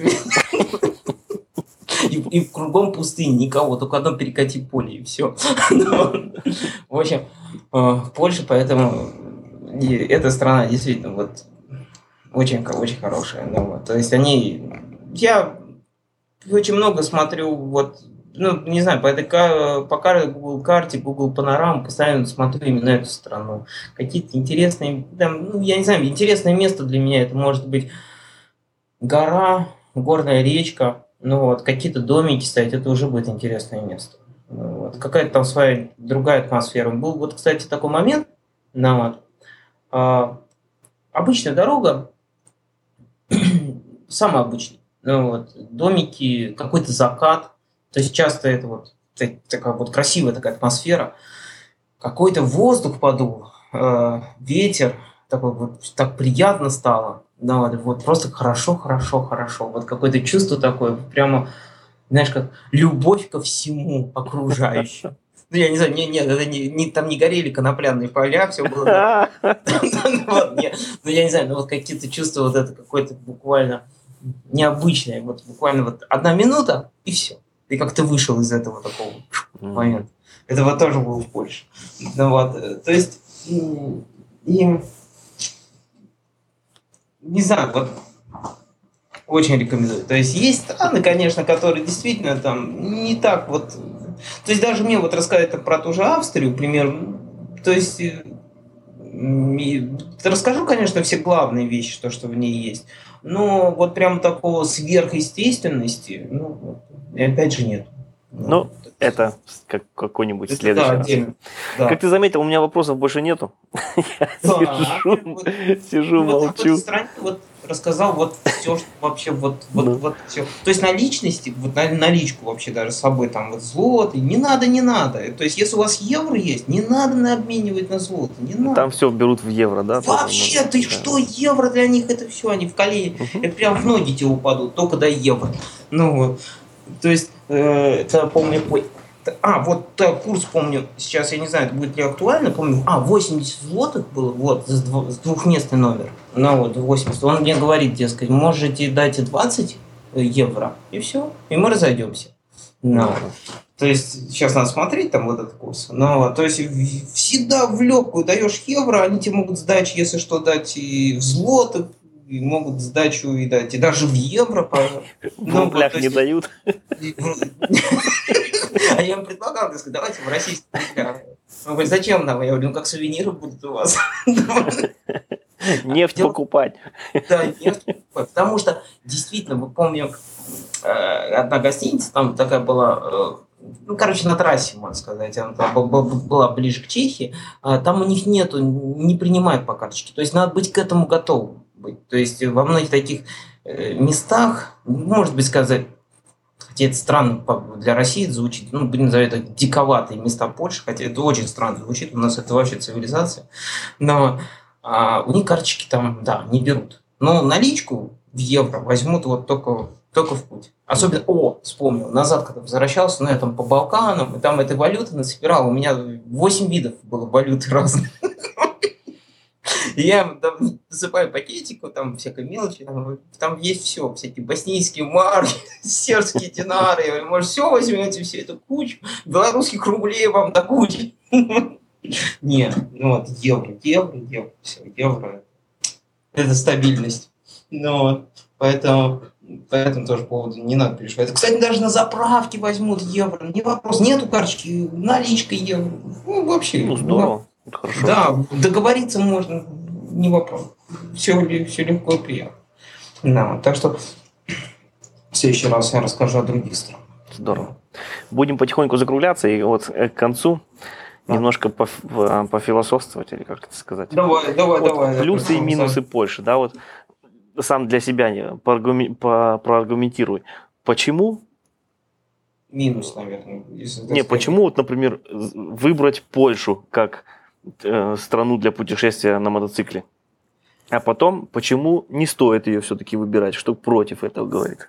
И, и кругом пустыни, никого, только одно перекати поле, и все. В общем, в Польше, поэтому эта страна действительно вот очень-очень хорошая. То есть они... Я очень много смотрю вот... Ну, не знаю, по этой по Google карте, Google Панорам постоянно смотрю именно эту страну. Какие-то интересные, там, ну, я не знаю, интересное место для меня это может быть гора, горная речка, ну вот, какие-то домики стоять, это уже будет интересное место. Ну, вот, какая-то там своя другая атмосфера. Был вот, кстати, такой момент, ну, вот, а, обычная дорога, самая обычная, ну, вот, домики, какой-то закат. То есть часто это вот такая вот красивая такая атмосфера, какой-то воздух подул, э, ветер, такой вот так приятно стало, да, вот просто хорошо, хорошо, хорошо, вот какое-то чувство такое, прямо, знаешь, как любовь ко всему окружающему. Ну, я не знаю, нет, нет, это не, не, там не горели конопляные поля, все было. Ну, я не знаю, ну вот какие-то чувства, вот это какое-то буквально необычное, вот буквально вот одна минута, и все. И как ты вышел из этого такого момента. Это вот тоже было в Польше. Ну, вот, то есть, и, и, не знаю, вот, очень рекомендую. То есть, есть страны, конечно, которые действительно там не так вот... То есть, даже мне вот рассказать там, про ту же Австрию, к примеру, то есть, расскажу, конечно, все главные вещи, то, что в ней есть. Но вот прям такого сверхъестественности, ну, и опять же нет. Ну, это как какой-нибудь Это следующий да, раз. отдельно. Да. Как ты заметил, у меня вопросов больше нету. Я Да, сижу, вот, сижу, вот об этой молчу. стране вот рассказал вот все, что вообще вот, вот, Ну. вот все. То есть наличности, вот на- наличку вообще даже с собой, там вот злоты, не надо, не надо. То есть если у вас евро есть, не надо на- обменивать на злото, не надо. Там все берут в евро, да? тоже Вообще, можно? ты Да. что, евро для них это все, они в колени, Мгм. это прям в ноги тебе упадут, только дай евро. Ну вот, то есть, э, это помню, ой, т- а, вот э, курс помню, сейчас я не знаю, это будет ли актуально, помню, а, восемьдесят злотых было, вот, с, дво- с двухместный номер, ну вот, восемьдесят, он мне говорит, дескать, можете дать двадцать евро, и все, и мы разойдемся. Ну, Мгм. то есть сейчас надо смотреть там вот этот курс. Но то есть в- всегда в легкую даешь евро, они тебе могут сдачу, если что, дать и в злотых, и могут сдачу и дать, и даже в евро. по- В Ну, вот, рублях то не есть- дают. и- А я им предлагал, я сказал, давайте в российских рублях. Он говорит, зачем нам? Я говорю, ну как сувениры будут у вас. Нефть Дело- покупать. Да, нефть. Потому что действительно, мы помню, э, одна гостиница там такая была, э, ну, короче, на трассе, можно сказать, она там б- б- была ближе к Чехии, а там у них нету, не принимают по карточке. То есть надо быть к этому готовым. Быть. То есть во многих таких э, местах, может быть, сказать, хотя это странно по- для России это звучит, ну, будем называть это диковатые места Польши, хотя это очень странно звучит, у нас это вообще цивилизация, но а, у них карточки там, да, не берут. Но наличку в евро возьмут вот только, только в путь. Особенно, о, вспомнил, назад, когда возвращался, ну, я там по Балканам, и там этой валюты насобирал, у меня восемь видов было валюты разных. И я там засыпаю пакетику, там всякой мелочи, там, там есть все, всякие боснийские марки, сербские динары. Я говорю, может, все возьмете, всю эту кучу, белорусских рублей вам до кучи. Нет, ну вот евро, евро, евро, все, евро. Это стабильность. Ну вот, поэтому, по этому тоже поводу не надо переживать. Кстати, даже на заправке возьмут евро, не вопрос. Нету карточки, наличка евро. Ну, вообще. Ну, здорово. Это хорошо. Да, договориться можно, не вопрос. Все, все легко и приятно. Да, так что в следующий раз я расскажу о других странах. Здорово. Будем потихоньку закругляться, и вот э, к концу Да. немножко поф- в- пофилософствовать, или как это сказать. Давай, давай, Вот давай. плюсы и я минусы Польши, да, вот сам для себя не- поаргуми- по- проаргументируй. Почему? Минус, наверное. Если так Не, сказать. почему вот, например, з- выбрать Польшу как э, страну для путешествия на мотоцикле? А потом, почему не стоит ее все-таки выбирать? Что против этого говорит?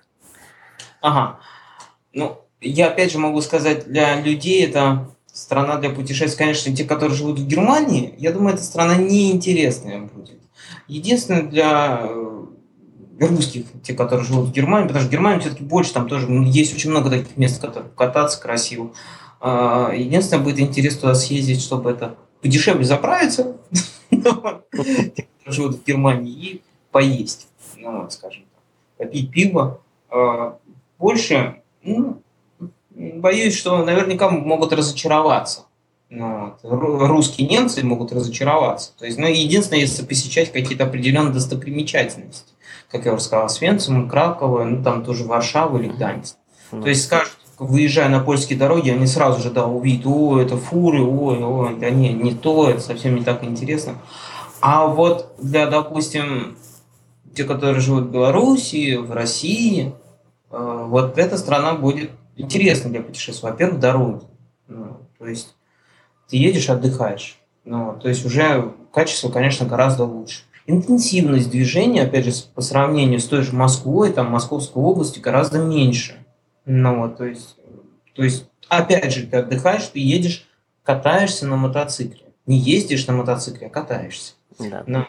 Ага. Ну, я опять же могу сказать, для людей это страна для путешествий. Конечно, те, которые живут в Германии, я думаю, эта страна неинтересная будет. Единственное, для э, русских, те, которые живут в Германии, потому что в Германии все-таки больше, там тоже есть очень много таких мест, которые кататься красиво. А, Единственное, будет интересно туда съездить, чтобы это подешевле заправиться, те, которые живут в Германии, и поесть, ну, вот, скажем так, попить пиво. А, Больше, ну, боюсь, что наверняка могут разочароваться. Ну, вот. Ру- Русские немцы могут разочароваться. То есть, ну, единственное, если посещать какие-то определенные достопримечательности. Как я уже сказал, Освенцим, Краково, ну, там тоже Варшава или Гданьск. Ну, То есть, скажут, выезжая на польские дороги, они сразу же, да, увидят, о, это фуры, ой, ой, да не, не то, это совсем не так интересно. А вот для, допустим, те, которые живут в Беларуси, в России, э, вот эта страна будет интересна для путешествия. Во-первых, дороги. Ну, то есть ты едешь, отдыхаешь. Ну, то есть уже качество, конечно, гораздо лучше. Интенсивность движения, опять же, с- по сравнению с той же Москвой, там, Московской областью, гораздо меньше. Ну, вот, то есть, то есть, опять же, ты отдыхаешь, ты едешь, катаешься на мотоцикле. Не ездишь на мотоцикле, а катаешься. да. Ну,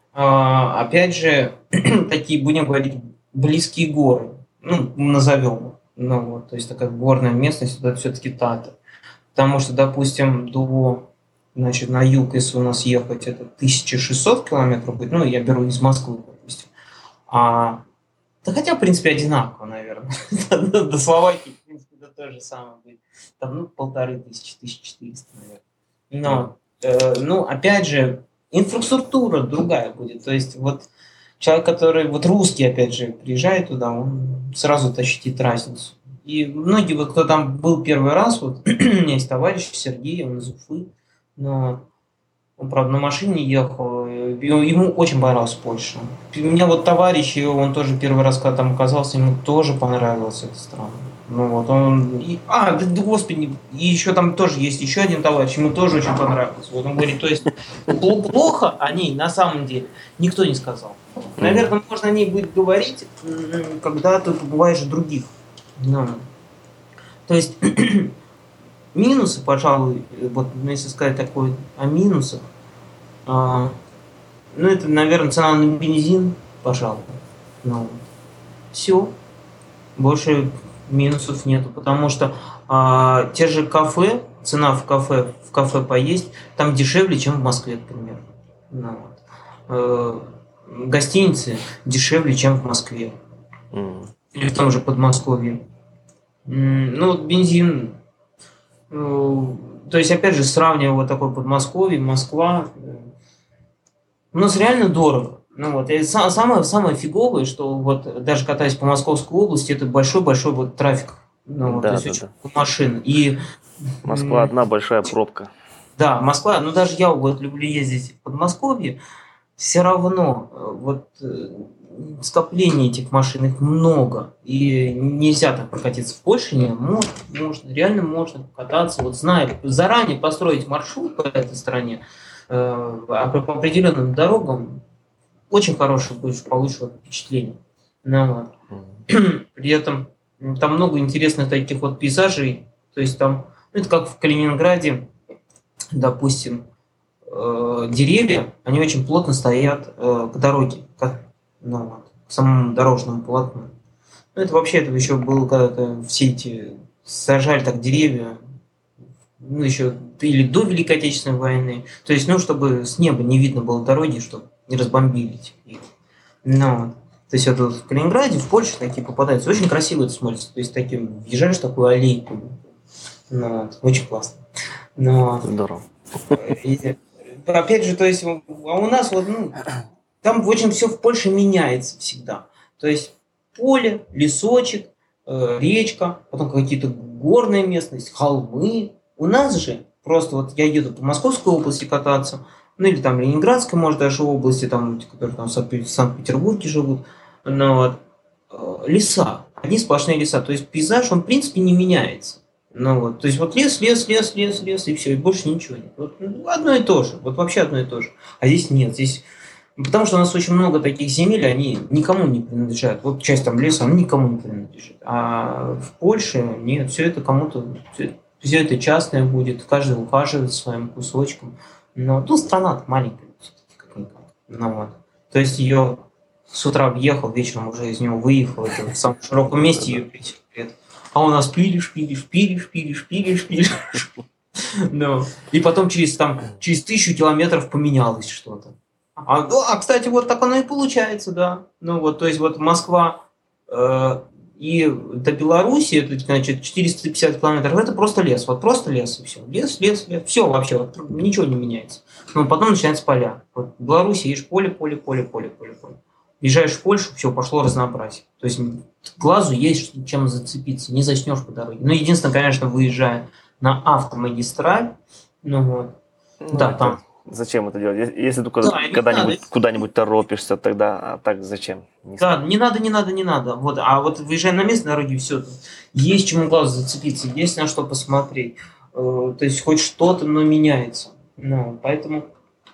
а, опять же, такие, будем говорить, близкие горы. Ну, назовем. Ну, вот, то есть такая горная местность, это все-таки Татар. Потому что, допустим, до, значит, на юг, если у нас ехать, это тысяча шестьсот километров будет, ну, я беру из Москвы, допустим. А, да хотя, в принципе, одинаково, наверное. До Словакии, в принципе, это то же самое будет. Там, ну, полторы тысячи, тысяча четыреста, наверное. Но, э, ну, опять же, инфраструктура другая будет. То есть, вот человек, который, вот русский, опять же, приезжает туда, он сразу ощутит разницу. И многие, вот кто там был первый раз, вот у меня есть товарищ Сергей, он из Уфы, но он, правда, на машине ехал, и ему очень понравилась Польша. У меня вот товарищ, он тоже первый раз, когда там оказался, ему тоже понравилась эта страна. Ну вот он... И, а, да, да, господи, и еще там тоже есть еще один товарищ, ему тоже очень понравилось. Вот он говорит, то есть плохо о ней на самом деле никто не сказал. Наверное, можно о ней будет говорить, когда ты побываешь в других. Ну, то есть... Минусы, пожалуй, вот если сказать такое о минусах, а, ну это, наверное, цена на бензин, пожалуй. Ну, все. Больше минусов нету, потому что а, те же кафе, цена в кафе, в кафе поесть, там дешевле, чем в Москве, например. Ну, вот. э, гостиницы дешевле, чем в Москве. Mm. Или в том же Подмосковье. Ну, вот бензин. То есть, опять же, сравнивая вот такое Подмосковье, Москва, у нас реально дорого. Ну, вот. И самое, самое фиговое, что вот даже катаясь по Московской области, это большой-большой вот трафик. Ну, вот, да, то есть да, очень да. машин. И, Москва одна большая пробка. Да, Москва, ну даже я вот люблю ездить в Подмосковье, все равно вот скопление этих машин, их много, и нельзя так прокатиться. В Польше не можно, можно, реально можно покататься, вот зная, заранее построить маршрут по этой стране, э, по определенным дорогам, очень хорошее будешь получишь впечатление. Ну, при этом там много интересных таких вот пейзажей, то есть там, ну, это как в Калининграде, допустим, э, деревья, они очень плотно стоят э, к дороге, как, ну, к самому дорожному полотну. Ну, это вообще, это еще было когда-то все эти сажали так деревья, ну, еще или до Великой Отечественной войны, то есть, ну, чтобы с неба не видно было дороги, чтобы не разбомбили их. Ну, то есть, это вот в Калининграде, в Польше такие попадаются, очень красиво это смотрится, то есть, таким, въезжаешь в такую аллейку, ну, очень классно. Но, здорово. И, опять же, то есть, а у нас вот, ну, там очень все в Польше меняется всегда. То есть поле, лесочек, э, речка, потом какие-то горные местности, холмы. У нас же просто вот я еду по Московской области кататься, ну или там Ленинградской, может, даже области, там, которые там в Санкт-Петербурге живут, но вот, э, леса, одни сплошные леса. То есть пейзаж, он в принципе не меняется. Ну, вот, то есть вот лес, лес, лес, лес, лес, и все, и больше ничего нет. Вот, ну, одно и то же, вот вообще одно и то же. А здесь нет, здесь... Потому что у нас очень много таких земель, они никому не принадлежат. Вот часть там леса, она никому не принадлежит. А в Польше нет, все это кому-то, все, все это частное будет, каждый ухаживает своим кусочком. Но ну, страна маленькая, как-никак. Ну, вот. То есть ее с утра въехал, вечером уже из него выехал, это в самом широком месте ее пересекает. А у нас пилишь, пилишь, пилишь, пилишь, пилишь, пилишь. No. И потом через, там, через тысячу километров поменялось что-то. А, ну, а, кстати, вот так оно и получается, да. Ну вот, то есть вот Москва э, и до Беларуси, это, значит, четыреста пятьдесят километров, это просто лес. Вот просто лес и все. Лес, лес, лес. Все вообще, вот, ничего не меняется. Но потом начинаются поля. Вот в Беларуси есть поле, поле, поле, поле, поле, поле. Въезжаешь в Польшу, все, пошло разнообразие. То есть глазу есть чем зацепиться, не заснешь по дороге. Ну, единственное, конечно, выезжая на автомагистраль, ну вот. Ну, да, там. Зачем это делать? Если только да, когда-нибудь куда-нибудь торопишься, тогда а так зачем? Не да, не надо, не надо, не надо. Вот, а вот выезжая на местной дороге, все, есть чему глазу зацепиться, есть на что посмотреть. То есть хоть что-то, но меняется. Ну, поэтому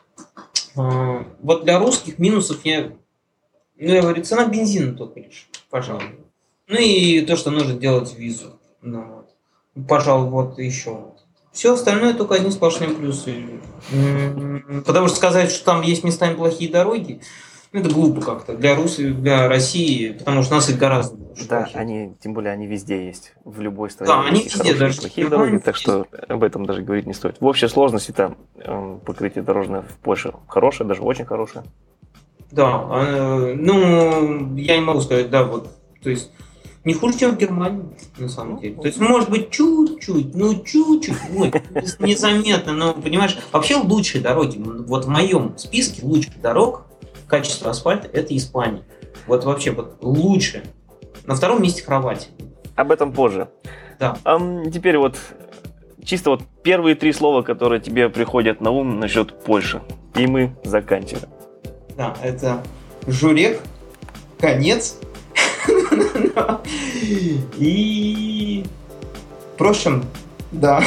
вот для русских минусов я, ну, я говорю, цена бензина только лишь, пожалуй. Ну и то, что нужно делать визу. Ну, вот. Пожалуй, вот еще. Все остальное только одни сплошные плюсы. Потому что сказать, что там есть местами плохие дороги, ну, это глупо как-то для Руси, для России, потому что у нас их гораздо больше. Да, они, тем более, они везде есть, в любой стране. Да, они везде, даже плохие дороги, так что об этом даже говорить не стоит. В общей сложности там э, покрытие дорожное в Польше хорошее, даже очень хорошее. Да, э, ну, я не могу сказать, да, вот, то есть не хуже, чем в Германии, на самом деле. То есть, может быть, чуть-чуть, ну, чуть-чуть, ой, незаметно, но, понимаешь, вообще лучшие дороги, вот в моем списке лучших дорог, качество асфальта, это Испания. Вот вообще, вот лучше. На втором месте Хорватия. об этом позже. Да. А теперь вот чисто вот первые три слова, которые тебе приходят на ум насчет Польши. И мы заканчиваем. Да, это Журек, конец и прошлым, да.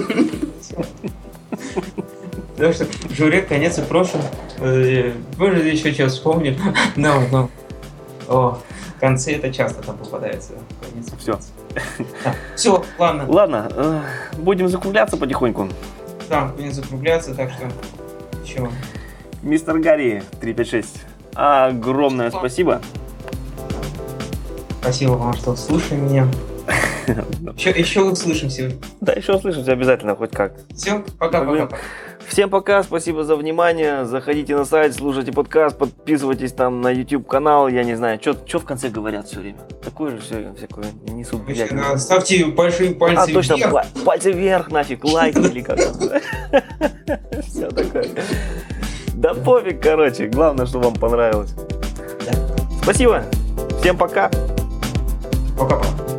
Так что Журек, конец и прошлым. Может, еще сейчас вспомню. No, no. О, в конце это часто там попадается. Все. Да. Все, ладно. Ладно, э, будем закругляться потихоньку. Да, будем закругляться, так что еще. Мистер Гарри три пять шесть, огромное спасибо. Спасибо вам, что слушали меня. Еще, еще услышимся. Да, еще услышимся обязательно, хоть как. Все, пока-пока. Всем пока, спасибо за внимание. Заходите на сайт, слушайте подкаст, подписывайтесь там на YouTube канал. Я не знаю, что в конце говорят все время. Такое же все, всякое несут. Да, ставьте большие пальцы а, точно, вверх. Пальцы, пальцы вверх нафиг, лайк или как там. Все такое. Да пофиг, короче. Главное, что вам понравилось. Спасибо. Всем пока. Пока-пока.